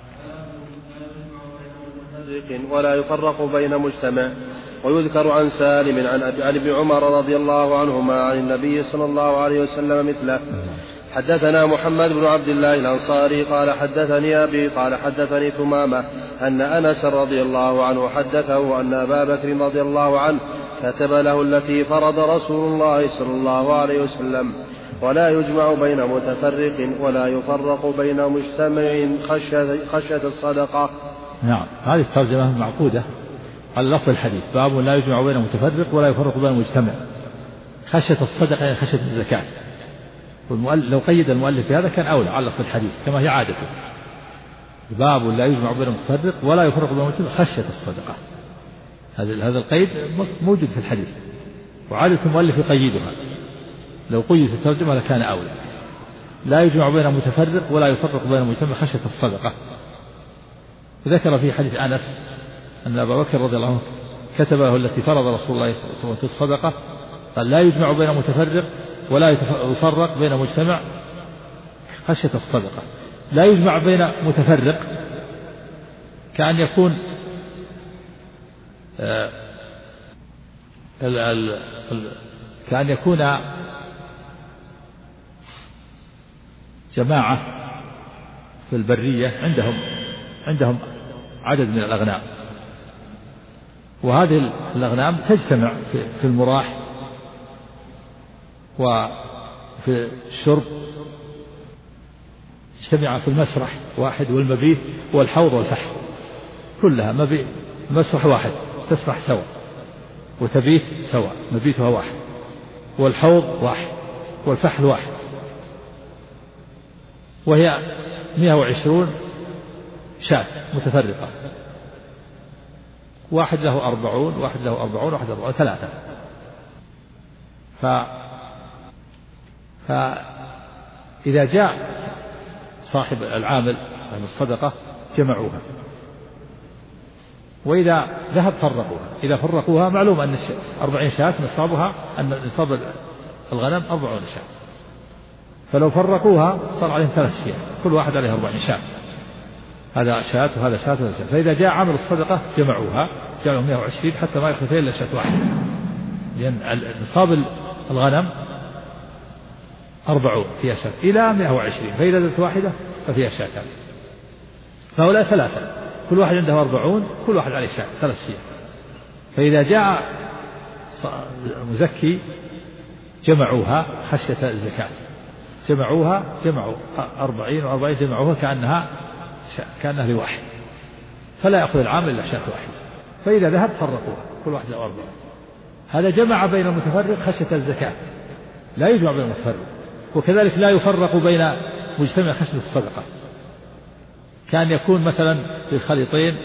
ولا يفرق بين مجتمع. ويذكر عن سالم عن ابن عمر رضي الله عنهما عن النبي صلى الله عليه وسلم مثله. حدثنا محمد بن عبد الله الأنصاري قال حدثني أبي قال حدثني ثمامة أن أنس رضي الله عنه حدثه أن أبا بكر رضي الله عنه كتب له التي فرض رسول الله صلى الله عليه وسلم ولا يجمع بين متفرق ولا يفرق بين مجتمع خشية الصدقة. نعم، هذه الترجمة معقودة على لفظ الحديث: باب لا يجمع بين متفرق ولا يفرق بين مجتمع خشية الصدقة، يعني خشية الزكاة. لو قيد المؤلف بهذا كان أولى على لفظ الحديث كما هي عادته: باب لا يجمع بين متفرق ولا يفرق بين مجتمع خشية الصدقة. هذا القيد موجود في الحديث وعادة المؤلف يقيدها. لو قيدت الترجمة لكان أولى: لا يجمع بين متفرق ولا يفرق بين مجتمع خشية الصدقة. ذكر في حديث أنس أن أبا بكر رضي الله عنه كتب له التي فرض رسول الله صلى الله عليه وسلم في الصدقة، قال: لا يجمع بين متفرق ولا يفرق بين مجتمع خشية الصدقة. لا يجمع بين متفرق كأن يكون كأن يكون جماعة في البرية عندهم عدد من الأغنام، وهذه الأغنام تجتمع في المراح وفي الشرب، اجتمع في المسرح واحد، والمبيت والحوض والفحل كلها مسرح واحد، تسرح سوا وتبيت سوا، مبيتها واحد، والحوض واحد، والفحل واحد، وهي 120 شاة متفرقة، واحد له 40 واحد له 40 واحد له 40 ثلاثة. فإذا جاء صاحب العامل عن الصدقة جمعوها، وإذا ذهب فرقوها. إذا فرقوها معلوم أن 40 شاة نصابها، أن نصاب الغنم 40 شاة، فلو فرقوها صار عليهم 3 شياه، كل واحد عليه 40 شاة، هذا شاة وهذا شاة وهذا شاة. فإذا جاء عامل الصدقة جمعوها، جعلوا 120 حتى ما يخلف إلا شاة واحدة، لأن نصاب الغنم 40 فيها شاة إلى 120، فإذا زادت واحدة ففيها شاتان. فهؤلاء 3، كل واحد عنده 40، كل واحد عليه شاة، 3 شياه. فإذا جاء مزكي جمعوها خشية الزكاة، جمعوا 40 و40 جمعوها كأنها لواحد، فلا يأخذ العامل إلا شاة واحدة. فإذا ذهب فرقوها، كل واحد له 40. هذا جمع بين المتفرق خشية الزكاة، لا يجمع بين المتفرق. وكذلك لا يفرق بين مجتمع خشية الصدقة، كان يكون مثلا للخليطين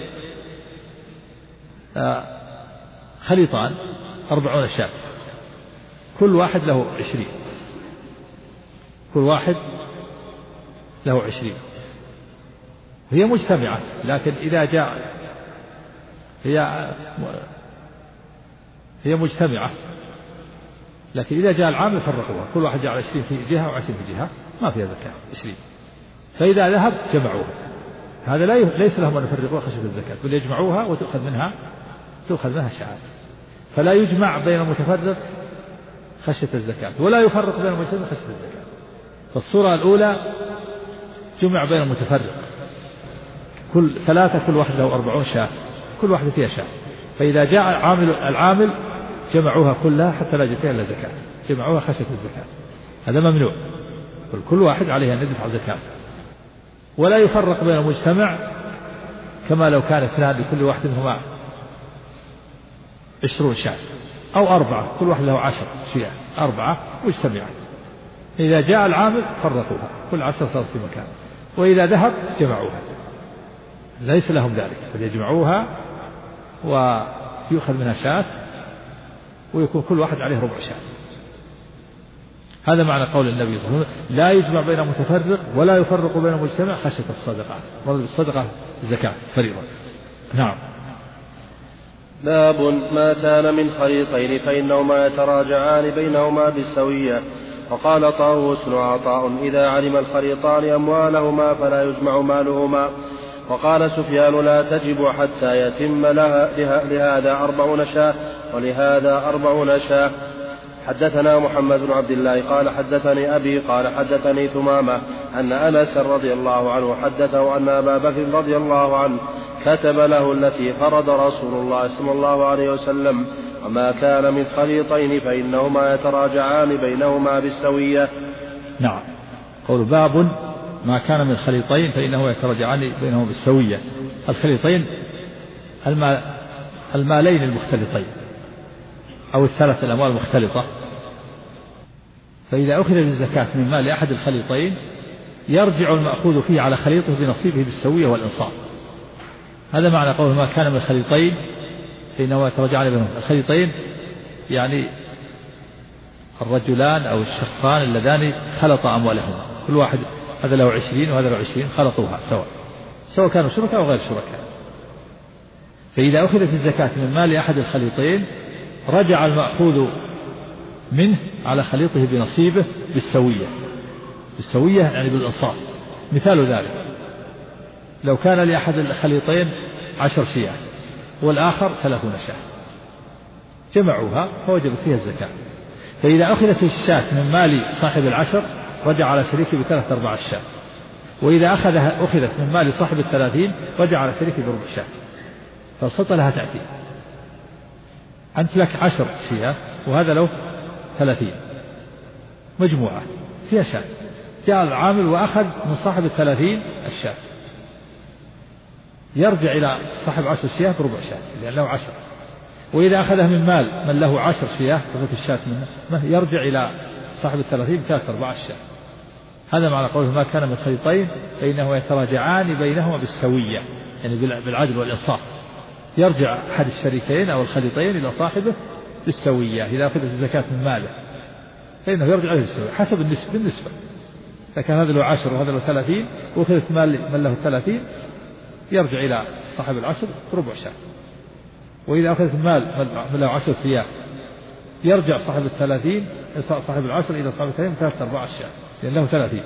خليطان 40 شاة، كل واحد له 20، كل واحد له 20، هي مجتمعة. لكن إذا جاء هي مجتمعة، لكن إذا جاء العامل فرقوها، كل واحد جعل 20 في جهة و20 في جهة، ما فيها زكاة 20. فإذا ذهب جمعوها، هذا ليس لهم أن يفرقوها خشية الزكاة، بل يجمعوها وتؤخذ منها شعائر. فلا يجمع بين المتفرق خشية الزكاة ولا يفرق بين المجتمع خشية الزكاة. فالصورة الأولى جمع بين المتفرق، كل 3 كل واحد له 40 شاة، كل واحدة فيها شاة. فإذا جاء العامل جمعوها كلها حتى لا يجب فيها إلا زكاة، جمعوها خشية الزكاة، هذا ممنوع، كل واحد عليه أن يدفع زكاة. ولا يفرق بين المجتمع كما لو كان 2 لكل واحد منهما 20 شاة، أو 4 كل واحد له 10 شياه، 4 مجتمعة. إذا جاء العامل فرقوها، كل 10 صارت في مكان، وإذا ذهب جمعوها، ليس لهم ذلك، فليجمعوها ويؤخذ منها شاة، ويكون كل واحد عليه ربع شاة. هذا معنى قول النبي صلى الله عليه وسلم: لا يجمع بين متفرق ولا يفرق بين مجتمع خشية الصدقة. مرض الصدقة زكاة فريضة. نعم. باب ما كان من خليطين فإنهما يتراجعان بينهما بالسوية. وقال طاووس وعطاء: إذا علم الخليطان أموالهما فلا يجمع مالهما. وقال سفيان: لا تجب حتى يتم لهذا 40 شاة ولهذا 40 شاة. حدثنا محمد بن عبد الله قال حدثني أبي قال حدثني ثمامة أن أنس رضي الله عنه حدثه أن أبا بكر رضي الله عنه كتب له التي فرض رسول الله صلى الله عليه وسلم: وما كان من خليطين فإنهما يتراجعان بينهما بالسوية. نعم. قول باب ما كان من خليطين فإنه يتراجعان بينهما بالسوية. الخليطين المالين المختلطين أو الثلاث الأموال المختلطة. فإذا أخذ بالزكاة من مال أحد الخليطين يرجع المأخوذ فيه على خليطه بنصيبه بالسوية والإنصاف. هذا معنى قول ما كان من الخليطين فإنه يتراجعان بينهما. الخليطين يعني الرجلان أو الشخصان اللذان خلطا أموالهما، كل واحد هذا له 20 وهذا له 20 خلطوها سواء كانوا شركاء أو غير شركاء. فإذا أخذت الزكاة من مال أحد الخليطين رجع المأخوذ منه على خليطه بنصيبه بالسوية يعني بالإنصاف. مثال ذلك لو كان لأحد الخليطين 10 شياه والآخر 30 شاة جمعوها فوجبت فيها الزكاة. فإذا أخذت الشاة من مال صاحب 10 رجع على شريكه ب3/4 الشاة، وإذا أخذت من مال صاحب 30 رجع على شريكه بربع شاة. فالخطة لها تأتي، أنت لك 10 شياه وهذا له 30 مجموعة فيها شاة، جاء العامل وأخذ من صاحب 30 الشاة يرجع إلى صاحب 10 شياه بربع شاة لأن له 10. وإذا أخذها من مال من له 10 شياه فقط الشاة منه يرجع إلى صاحب 30 ب3/4 الشاة. هذا معنى قوله ما كان من خليطين فإنه يتراجعان بينهما بالسوية يعني بالعدل والإنصاف. يرجع أحد الشريكين أو الخليطين إلى صاحبه بالسوية. إذا أخذت الزكاة من ماله فإنه يرجع له بالسوية حسب بالنسبة. فكان هذا له 10 وهذا له 30 وأخذت مال من له 30 يرجع إلى صاحب 10 بربع شاة. وإذا أخذت المال من له 10 شياه يرجع صاحب 30 صاحب 10 إلى صاحب 30 ب3/4 الشاة لأن له 30.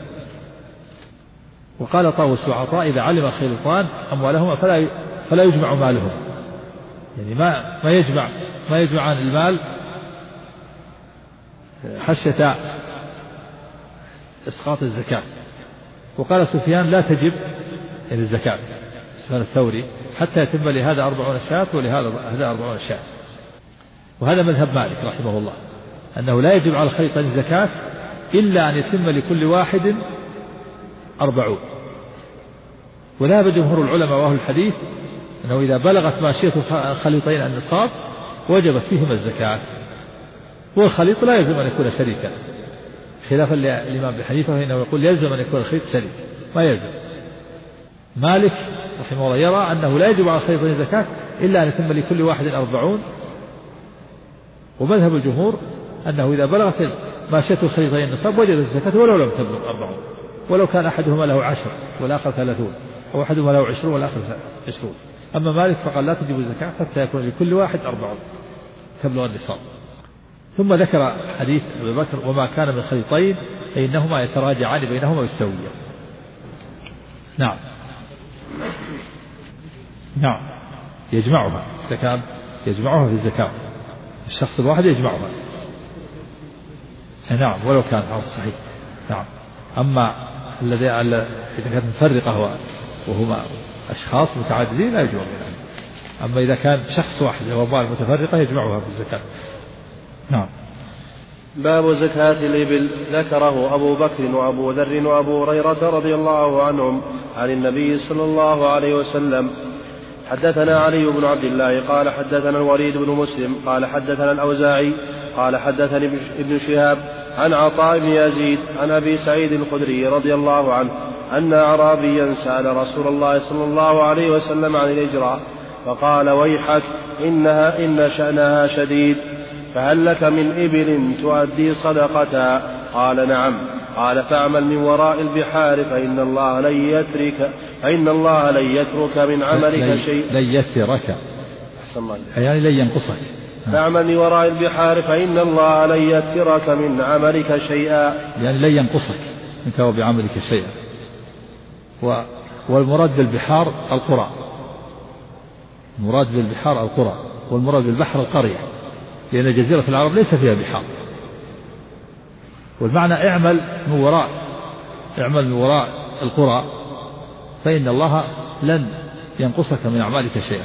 وقال طاووس وعطاء إذا علم الخليطان أموالهما فلا يجمع مالهم، يعني ما يجمعان المال خشية إسقاط الزكاة. وقال سفيان لا تجب يعني الزكاة سفيان الثوري حتى يتم لهذا 40 شاة ولهذا 40 شاة. وهذا مذهب مالك رحمه الله أنه لا يجب على الخليطين الزكاة إلا أن يتم لكل واحد 40. وذهب جمهور العلماء وأهل الحديث أنه إذا بلغت ماشية الخليطين النصاب وجبت فيهما الزكاة. والخليط لا يلزم أن يكون شريكا خلافا للإمام أبي حنيفة فإنه يقول يلزم أن يكون الخليط شريك ما يلزم. مالك رحمه الله يرى أنه لا يجب على الخليطين الزكاة إلا أن يتم لكل واحد 40. ومذهب الجمهور أنه إذا بلغت ماشية الخليطين النصاب وجب الزكاة ولو لم تبلغ 40 ولو كان أحدهما له 10 والآخر 30 أو أحدهما له 20 والآخر 20. أما مالك فقال لا تجب الزكاة حتى يكون لكل واحد 40 تبلغ النصاب. ثم ذكر حديث أبي بكر وما كان من خليطين فإنهما يتراجعان بينهما بالسوية. نعم يجمعها الزكاة يجمعها في الزكاة الشخص الواحد يجمعها نعم ولو كان على الصحيح. نعم. أما الذي إذا كانت مفرقة وهما أشخاص متعددين لا يجمعون. أما إذا كان شخص واحد وأموال متفرقة يجمعها في الزكاة. نعم. باب زكاة الإبل. ذكره أبو بكر وأبو ذر وأبو هريرة رضي الله عنهم عن النبي صلى الله عليه وسلم. حدثنا علي بن عبد الله قال حدثنا الوليد بن مسلم قال حدثنا الأوزاعي قال حدثني ابن شهاب عن عطاء بن يزيد عن أبي سعيد الخدري رضي الله عنه أن أعرابيا سأل رسول الله صلى الله عليه وسلم عن الإجراء فقال ويحك إن شأنها شديد فهل لك من إبل تؤدي صدقتها؟ قال نعم. قال فاعمل من وراء البحار فإن الله لن يترك من عملك شيء. لن يترك يعني لن ينقصك. فاعمل من وراء البحار فإن الله لن يترك من عملك شيئا يعني لن ينقصك منك وبعملك شيئا. والمراد بالبحار القرى. المراد بالبحار القرى والمراد بالبحر القرية لأن جزيرة العرب ليس فيها بحار. والمعنى اعمل من وراء القرى فإن الله لن ينقصك من أعمالك شيئا.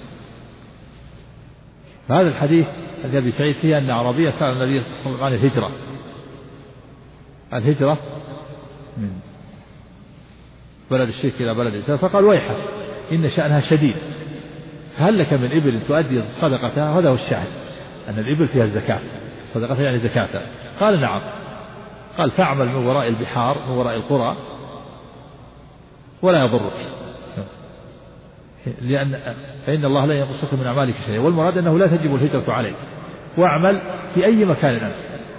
فهذا الحديث الذي أبي سعيد فيه أن أعرابيا سأل النبي صلى الله عليه وسلم عن الهجرة الهجرة من بلد الشرك إلى بلد الإسلام، فقال ويحك إن شأنها شديد، فهل لك من إبل تؤدي صدقتها؟ هذا هو الشاهد، أن الإبل فيها الزكاة، صدقتها يعني زكاتها. قال نعم. قال فاعمل من وراء البحار من وراء القرى ولا يضرك، فإن الله لا ينقصك من أعمالك شيئا، والمراد أنه لا تجب الهجرة عليك، واعمل في أي مكان أنت.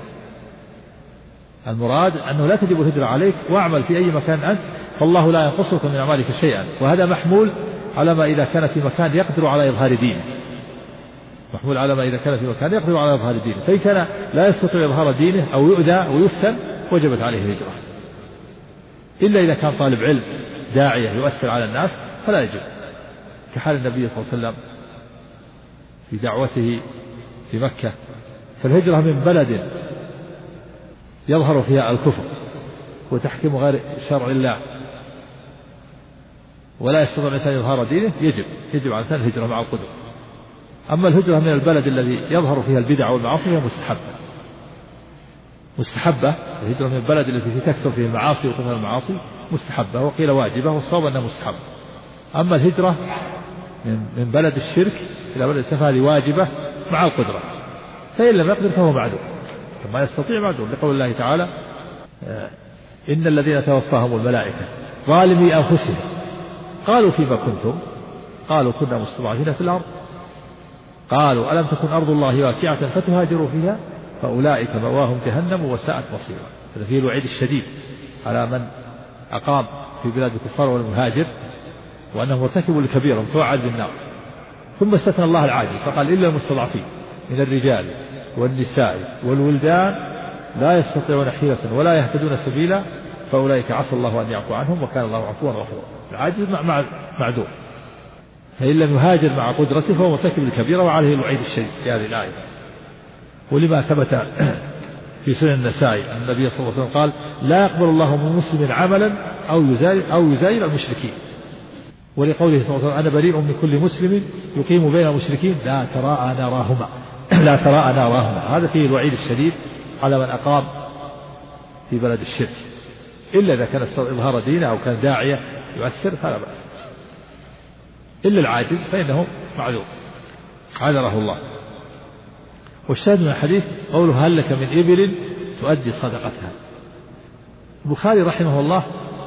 المراد أنه لا تجب الهجرة عليك واعمل في أي مكان أنت، فالله لا ينقصك من أعمالك شيئا. وهذا محمول على ما إذا كان في مكان يقدر على إظهار دينه، محمول على ما إذا كان في مكان يقدر على إظهار دينه، فإن كان لا يستطيع إظهار دينه أو يؤذى ويفتن وجبت عليه الهجرة، إلا إذا كان طالب علم داعية يؤثر على الناس فلا يجب، كحال النبي صلى الله عليه وسلم في دعوته في مكة. فالهجرة من بلد يظهر فيها الكفر وتحكيم غير شرع الله ولا يستطيع الإنسان إظهار دينه يجب على الإنسان الهجرة مع القدوة. أما الهجرة من البلد الذي يظهر فيها البدع والمعاصي هي مستحبة. الهجرة من البلد التي تكثر فيه المعاصي وتظهر المعاصي مستحبة، وقيل واجبة، والصواب أنها مستحبة. أما الهجرة من بلد الشرك إلى بلد الإسلام هذه واجبة مع القدرة، فإن لم يقدر فهو معذور، كما يستطيع معذور، لقول الله تعالى إن الذين توفاهم الملائكة ظالمي أنفسهم قالوا فيما كنتم قالوا كنا مستضعفين في الأرض قالوا ألم تكن أرض الله واسعة فتهاجروا فيها فأولئك مأواهم جهنم وساءت مصيرا. هذا فيه الوعيد الشديد على من أقام في بلاد الكفار والمهاجر وأنه مرتكب لكبيرة متوعد بالنار. ثم استثنى الله العاجز فقال إلا المستضعفين من الرجال والنساء والولدان لا يستطيعون حيلة ولا يهتدون سبيلا فأولئك عسى الله أن يعفو عنهم وكان الله عفوا غفورا. العاجز معذور، فإن لم يهاجر مع قدرته فهو مرتكب لكبيرة وعليه الوعيد الشديد في هذه الآية. ولما ثبت في سنن النسائي أن النبي صلى الله عليه وسلم قال لا يقبل الله من مسلم عملا أو يزاير المشركين، ولقوله صلى الله عليه وسلم أنا بريء من كل مسلم يقيم بين المشركين لا تراءى ناراهما. هذا فيه الوعيد الشديد على من أقام في بلد الشرك، إلا إذا كان إظهار دينه أو كان داعية يؤثر فلا بأس، إلا العاجز فإنه معذور عذره الله. والشاهد من الحديث قوله هل لك من إبل تؤدي صدقتها. البخاري رحمه الله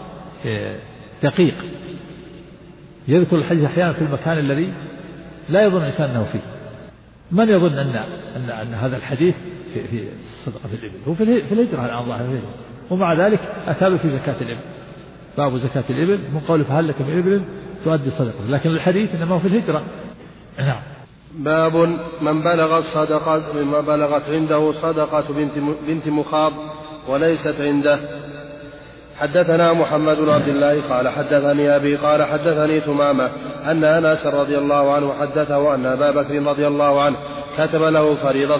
دقيق، يذكر الحديث أحيانا في المكان الذي لا يظن الإنسان أنه فيه. من يظن أن هذا الحديث في صدقة الإبل؟ هو في الهجرة الآن ظاهر الهجرة، ومع ذلك أتى في زكاة الإبل، باب زكاة الإبل من قوله فهل لك من إبل تؤدي صدقة، لكن الحديث إنما هو في الهجرة. نعم. باب من بلغت عنده صدقة بنت مخاض وليست عنده. حدثنا محمد بن عبد الله قال حدثني أبي قال حدثني ثمامة أن أنس رضي الله عنه حدثه أن أبا بكر رضي الله عنه كتب له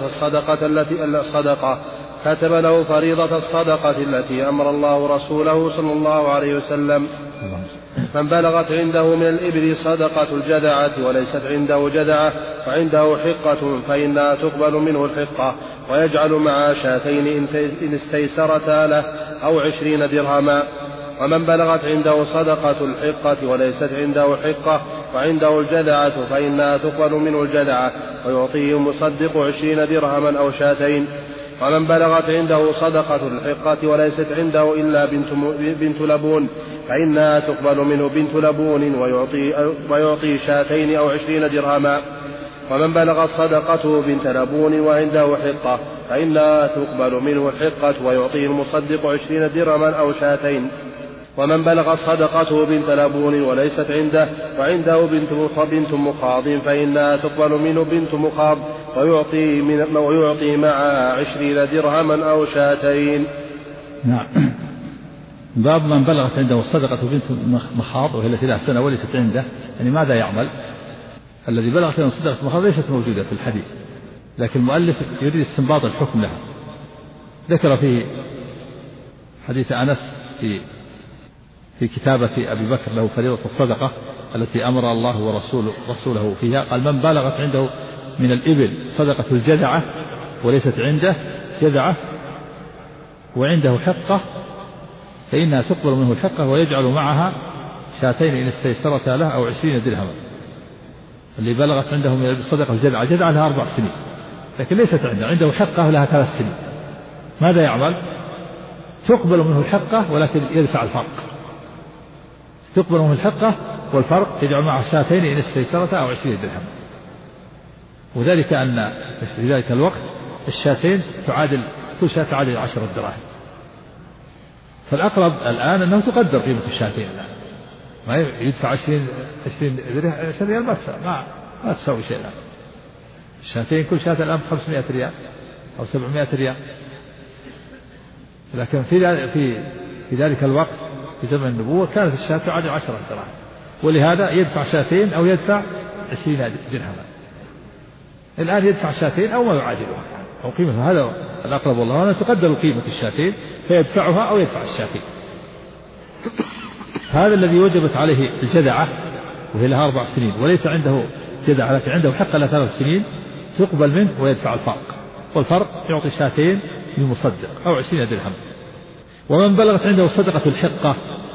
فريضة الصدقة التي أمر الله رسوله صلى الله عليه وسلم. من بلغت عنده من الإبل صدقة الجذعة وليست عنده جذعة فعنده حقة فإنها تقبل منه الحقة ويجعل معها شاتين إن استيسرتا له أو 20 درهما. ومن بلغت عنده صدقة الحقة وليست عنده حقة وعنده الجذعة فإنها تقبل منه الجذعة ويعطيه مصدق 20 درهما أو شاتين. ومن بلغت عنده صدقة الحقة وليست عنده إلا بنت لبون فإنها تقبل منه بنت لبون ويعطي شاتين أو 20 درهما. ومن بلغت صدقته بنت لبون وعنده حقة فإنها تقبل منه الحقة ويعطيه المصدق 20 درهما أو شاتين. ومن بلغت صدقته بنت لبون وليست عنده وعنده بنت مخاض فإنها تقبل منه بنت مخاض ويعطي معها 20 درهما أو شاتين. نعم. باب من بلغت عنده صدقة بنت مخاض وهي التي لها سنة وليست عنده، يعني ماذا يعمل؟ الذي بلغت عنده صدقة مخاض ليست موجودة في الحديث، لكن المؤلف يريد استنباط الحكم لها. ذكر في حديث أنس في كتابة أبي بكر له فريضة الصدقة التي أمر الله ورسوله فيها، قال من بلغت عنده من الإبل صدقة الجذعة وليست عنده جذعة وعنده حقة فإنها تقبل منه الحقة ويجعل معها شاتين إن استيسرتا له أو 20 درهما. اللي بلغت عنده من الصدقة الجذعة، جذعة لها 4 سنين لكن ليست عنده حقة لها 3 سنين، ماذا يعمل؟ تقبل منه الحقة ولكن يدفع الفرق، تقبل منه الحقة والفرق يجعل معها شاتين إن استيسرتا أو 20 درهما. وذلك أن في ذلك الوقت الشاتين تعادل، كل شاة تعادل 10 دراهم، فالأقرب الآن أنه تقدر قيمة الشاتين الآن، ما يدفع 20 ريال ما تسوي شيء الآن. الشاتين كل شاة الآن 500 ريال أو 700 ريال، لكن في ذلك الوقت في زمن النبوة كانت الشاة تعادل 10 دراهم، ولهذا يدفع شاتين أو يدفع 20 درهما. الآن يدفع شاتين أو ما يعادلها أو قيمتها، هذا الأقرب والله، أنا تقدر قيمة الشاتين فيدفعها أو يدفع الشاتين. هذا الذي وجبت عليه الجذعة وهي لها 4 سنين وليس عنده جذعة لكن عنده حق لها 3 سنين، تقبل منه ويدفع الفرق، والفرق يعطي شاتين للمصدق أو 20 درهم. ومن بلغت عنده صدقة الحقة،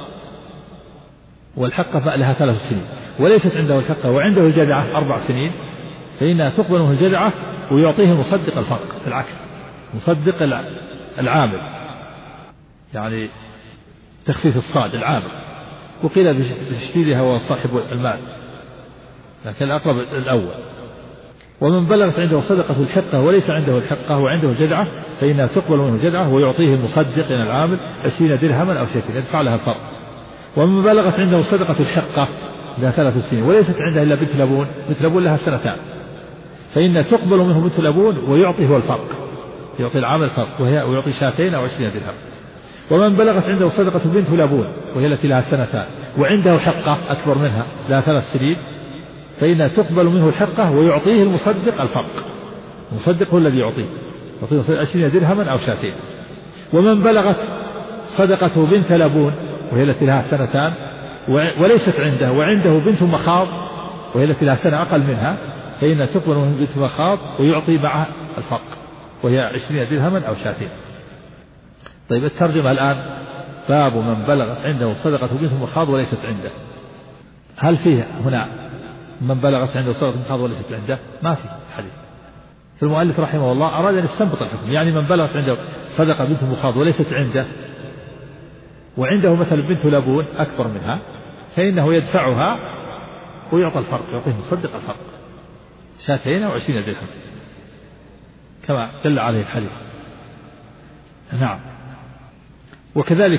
والحقة فلها 3 سنين وليست عنده الحقة وعنده الجذعة 4 سنين، فإنها تقبل منه الجذعة ويعطيه المصدق الفرق. بالعكس، مصدق العامل يعني تخفيف الصاد العامل، وقيل بتشديدها هو صاحب المال، لكن الأقرب الأول. ومن بلغت عنده صدقة الحقة وليس عنده الحقة وعنده الجذعة فإنها تقبل منه الجذعة ويعطيه المصدق العامل 20 درهما أو شيئا يدفع لها الفرق. ومن بلغت عنده صدقة الحقة لها 3 سنين وليست عنده إلا بنت لبون، بنت لبون لها 2 سنين، فإنها تقبل منه بنت لبون ويعطيه الفرق، يعطي العامل الفرق ويعطي شاتين أو 20 درهم. ومن بلغت عنده صدقة بنت لبون وهي التي لها 2 سنين وعنده حقة أكبر منها لها 3 سنين، فإنها تقبل منه الحقة ويعطيه المصدق الفرق، المصدق هو الذي يعطيه 20 درهما أو شاتين. ومن بلغت صدقته بنت لبون وهي التي لها 2 سنين وليست عنده وعنده بنت مخاض وهي التي لها 1 سنة أقل منها، فإنها تقبل منه بنت مخاض ويعطي معها الفرق وهي 20 درهما أو شاتين. طيب الترجمة الآن، باب من بلغت عنده صدقة بنت مخاض وليست عنده. هل فيه هنا من بلغت عنده صدقة مخاض وليست عنده؟ ما في حديث. فالمؤلف رحمه الله أراد أن يستنبط الحكم، يعني من بلغت عنده صدقة بنت مخاض وليست عنده وعنده مثل بنت لبون أكبر منها، فإنه يدفعها ويعطى الفرق، يعطيه مصدق الفرق 2 أو 20 درهم كما دل عليه الحديث. نعم. وكذلك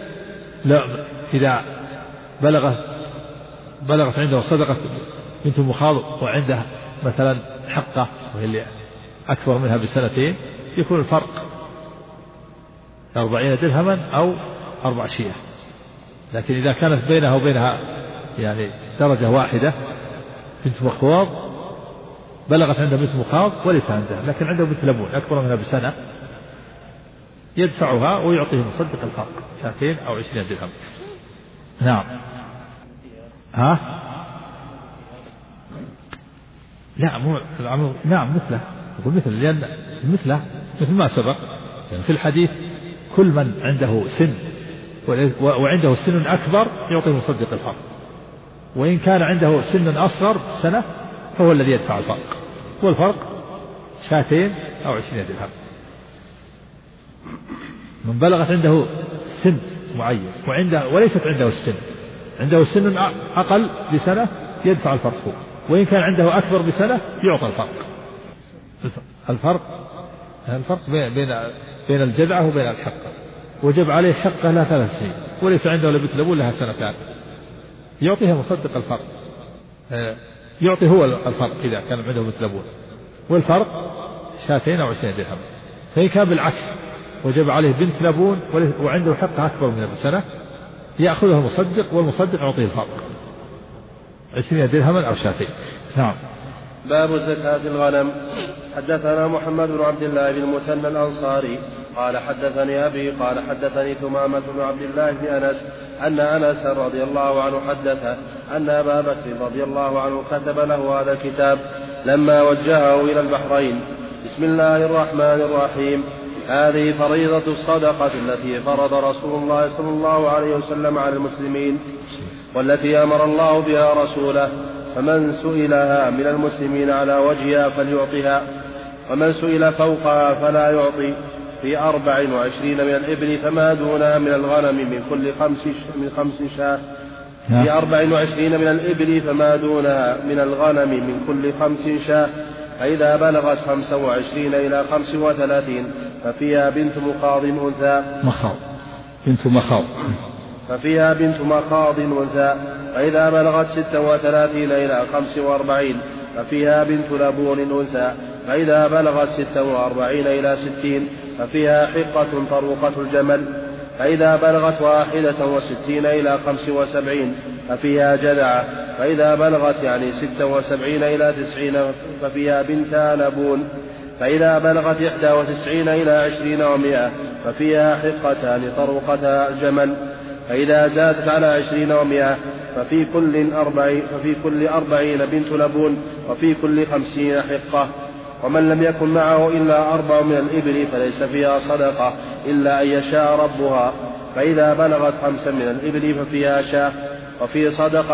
إذا بلغت عنده صدقة بنت مخاض وعنده مثلا حقة وهي اللي أكبر منها ب2 يكون الفرق 40 درهما أو 4 شيئة. لكن إذا كانت بينها وبينها يعني درجة واحدة، بنت مخاض بلغت عنده بنت مخاض وليس عندها لكن عنده بنت لبون أكبر منها ب1 يدفعها ويعطيه مصدق الفرق 2 أو 20 درهم. نعم. لا مو نعم مثله، يقول مثل، لأن مثله مثل ما سبق يعني في الحديث كل من عنده سن وعنده سن أكبر يعطيه مصدق الفرق، وإن كان عنده سن أصغر 1 سنة فهو الذي يدفع الفرق، والفرق 2 أو 20 درهم. من بلغت عنده سن معين وليست عنده السن، عنده سن أقل ب1 يدفع الفرق، وإن كان عنده أكبر ب1 يعطى الفرق. الفرق بين الجذعة وبين الحقة، وجب عليه حقة لها 3 سنين وليس عنده إلا بنت لبون لها 2 سنين، يعطيها مصدق الفرق، يعطي هو الفرق إذا كان عنده بنت لبون، والفرق 2 أو 20 درهم. فإن كان بالعكس وجب عليه بنت لبون وعنده حقة أكبر من 1 يأخذها المصدق والمصدق يعطيه الفرق 20 درهما أو 2. نعم. باب زكاة الغنم. حدثنا محمد بن عبد الله بن المثنى الأنصاري قال حدثني أبي قال حدثني ثمامة بن عبد الله بن أنس أن أنس رضي الله عنه حدثه أن أبا بكر رضي الله عنه كتب له هذا الكتاب لما وجهه إلى البحرين: بسم الله الرحمن الرحيم، هذه فريضة الصدقة التي فرض رسول الله صلى الله عليه وسلم على المسلمين والتي أمر الله بها رسوله، فمن سئلها من المسلمين على وجهها فليعطها، ومن سئل فوقها فلا يعطي. في 24 من الإبل فما دونها من الغنم من 5 شاة. في 24 من الإبل فما دونها من الغنم من كل 5 شاة. فإذا بلغت 25 إلى 35 ففيها بنت مخاض أنثى. ففيها بنت مخاض أنثى. فإذا بلغت 36 إلى 45 ففيها بنت لبون أنثى. فإذا بلغت 46 إلى 60 ففيها حقة طروقة الجمل. فإذا بلغت 61 إلى 75 ففيها جذعة. فإذا بلغت 76 إلى 90 ففيها بنتا لبون. فإذا بلغت 91 إلى 20 و100 ففيها حقتان طروقتا الجمل. فإذا زادت على 20 و100 ففي كل 40 بنت لبون، وفي كل 50 حقة. ومن لم يكن معه إلا 4 من الإبل فليس فيها صدقة إلا أن يشاء ربها. فإذا بلغت 5 من الإبل ففيها شاة. وفي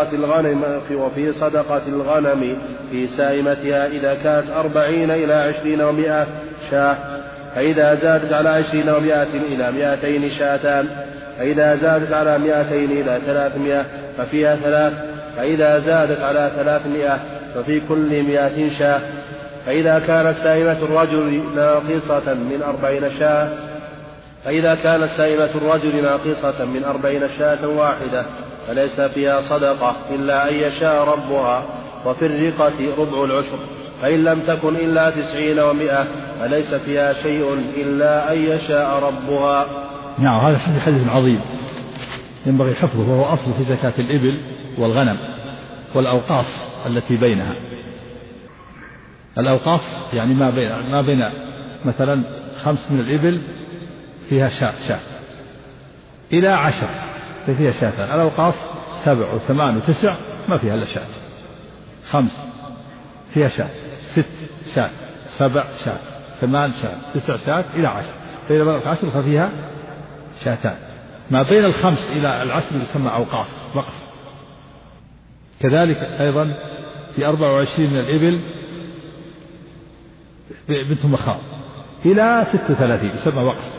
صدقة الغنم في سائمتها إذا كانت 40 إلى 20 و100 شاة. فإذا زادت على 20 و100 إلى 200 شاتان. فإذا زادت على 200 إلى 300 ففيها 3. فإذا زادت على 300 ففي كل 100 شاة. فإذا كانت سائمة الرجل ناقصة من 40 شاة من 40 شاة واحدة فليس فيها صدقة إلا أن يشاء ربها. وفي الرقة ربع العشر. فإن لم تكن إلا 90 و100 فليس فيها شيء إلا أن يشاء ربها. نعم، هذا حديث عظيم ينبغي حفظه، وهو أصل في زكاة الإبل والغنم والأوقاص التي بينها. الأوقاص يعني ما بين مثلا 5 من الإبل فيها شاة إلى 10 فيها شاتان. الأوقاص 7 و8 و9 ما فيها إلا شاة. 5 فيها شاة، 6 شاة، 7 شاة، 8 شاة، 9 شاة إلى 10. فإذا بلغت 10 ففيها شاتان. ما بين 5 إلى 10 يسمى أوقاص وقص. كذلك أيضا في 24 من الإبل بنت مخاض إلى 36 يسمى وقص.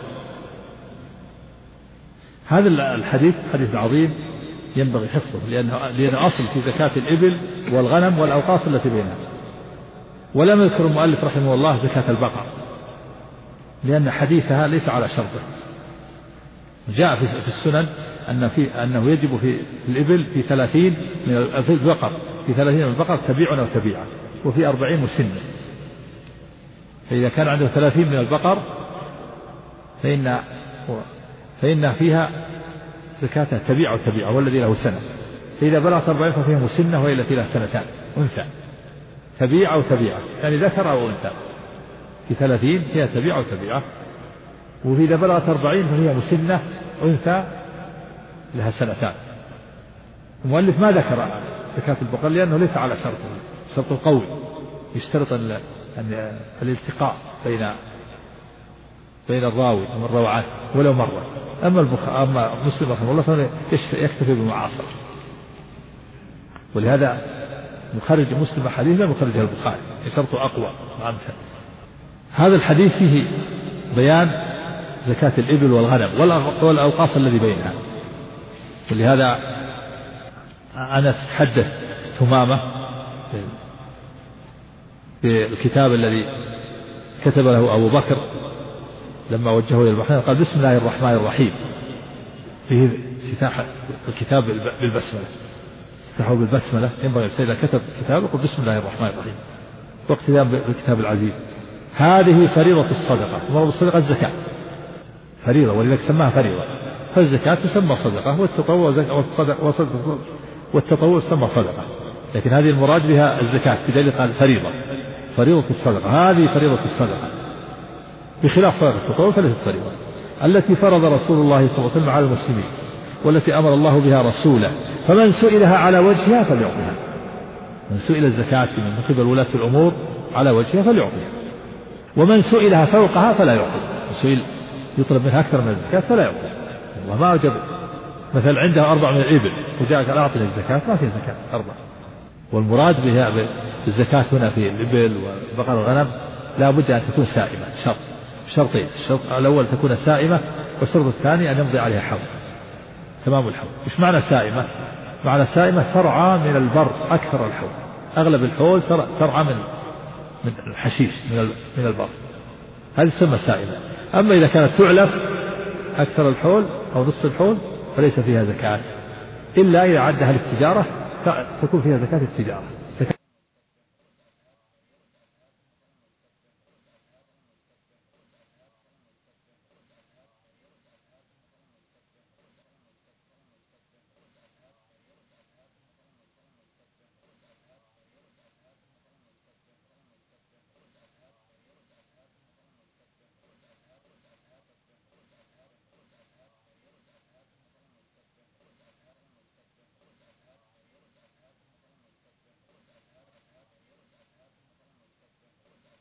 هذا الحديث حديث عظيم ينبغي حفظه، لأنه أصل في زكاة الإبل والغنم والأوقاص التي بينها. ولم يذكر المؤلف رحمه الله زكاة البقر لأن حديثها ليس على شرطه. جاء في السنن أنه يجب في الإبل في 30 من البقر، في 30 من البقر تبيع أو تبيعة، وفي 40 مسنة. فإذا كان عنده 30 من البقر فإن فيها زكاة تبيع أو تبيعة، والذي له سنة. فإذا بلغت 40 ففيها مسنة، وهي التي لها سنتان أنثى. تبيع أو تبيعة يعني ذكر أو أنثى. في 30 فيها تبيع أو تبيعة، وإذا بلغت 40 فهي مسنة أنثى لها سنتان. المؤلف ما ذكر زكاة البقر لأنه ليس على شرط القول، يشترط أن الالتقاء بين الراوي والروعات ولو مرة. أما مسلم رحمه الله فهو يكتفي بالمعاصر، ولهذا مخرج مسلم حديث لا مخرج البخاري، شرطه أقوى وأمثل. هذا الحديث فيه بيان زكاة الإبل والغنم والأوقاص الذي بينها. ولهذا أنس حدث ثمامة في الكتاب الذي كتب له أبو بكر لما وجهه إلى البحرين، قال بسم الله الرحمن الرحيم. فيه افتتاح الكتاب بالبسملة، افتتحه بالبسملة. ينبغي إذا كتب كتاب يقول بسم الله الرحمن الرحيم، واقتداء بالكتاب العزيز. هذه فريضة الصدقة. مرض الصدقة الزكاة فريضة، ولذلك سماها فريضة. فالزكاة تسمى صدقة، والتطوع تسمى صدقة، لكن هذه المراد بها الزكاة، بدليل قال فريضة الصدقة. هذه فريضة الصدقة بخلاف صدقة التطوع فليست فريضة، التي فرض رسول الله صلى الله عليه وسلم على المسلمين، والتي أمر الله بها رسوله. فمن سئلها على وجهها فليعطيها. من سئل الزكاة من قبل ولاة الأمور على وجهها فليعطيها، ومن سئلها فوقها فلا يعطي. سئل يطلب منها أكثر من الزكاة فلا يعطي، والله ما أوجب. مثلا عنده 4 من الإبل وجاء قال أعطني الزكاة، ما في زكاة 4. والمراد بها بالزكاة هنا في الإبل والبقر والغنم لا بد أن تكون سائمة، شرطين: الشرط الأول تكون سائمة، والشرط الثاني أن يمضي عليها حول، تمام الحول. إيش معنى سائمة؟ معنى سائمة ترعى من البر أكثر الحول، أغلب الحول ترعى من الحشيش من البر، هذه تسمى سائمة. أما إذا كانت تعلف أكثر الحول أو نصف الحول فليس فيها زكاة، إلا إذا عدها للتجارة تكون فيها زكاة التجارة.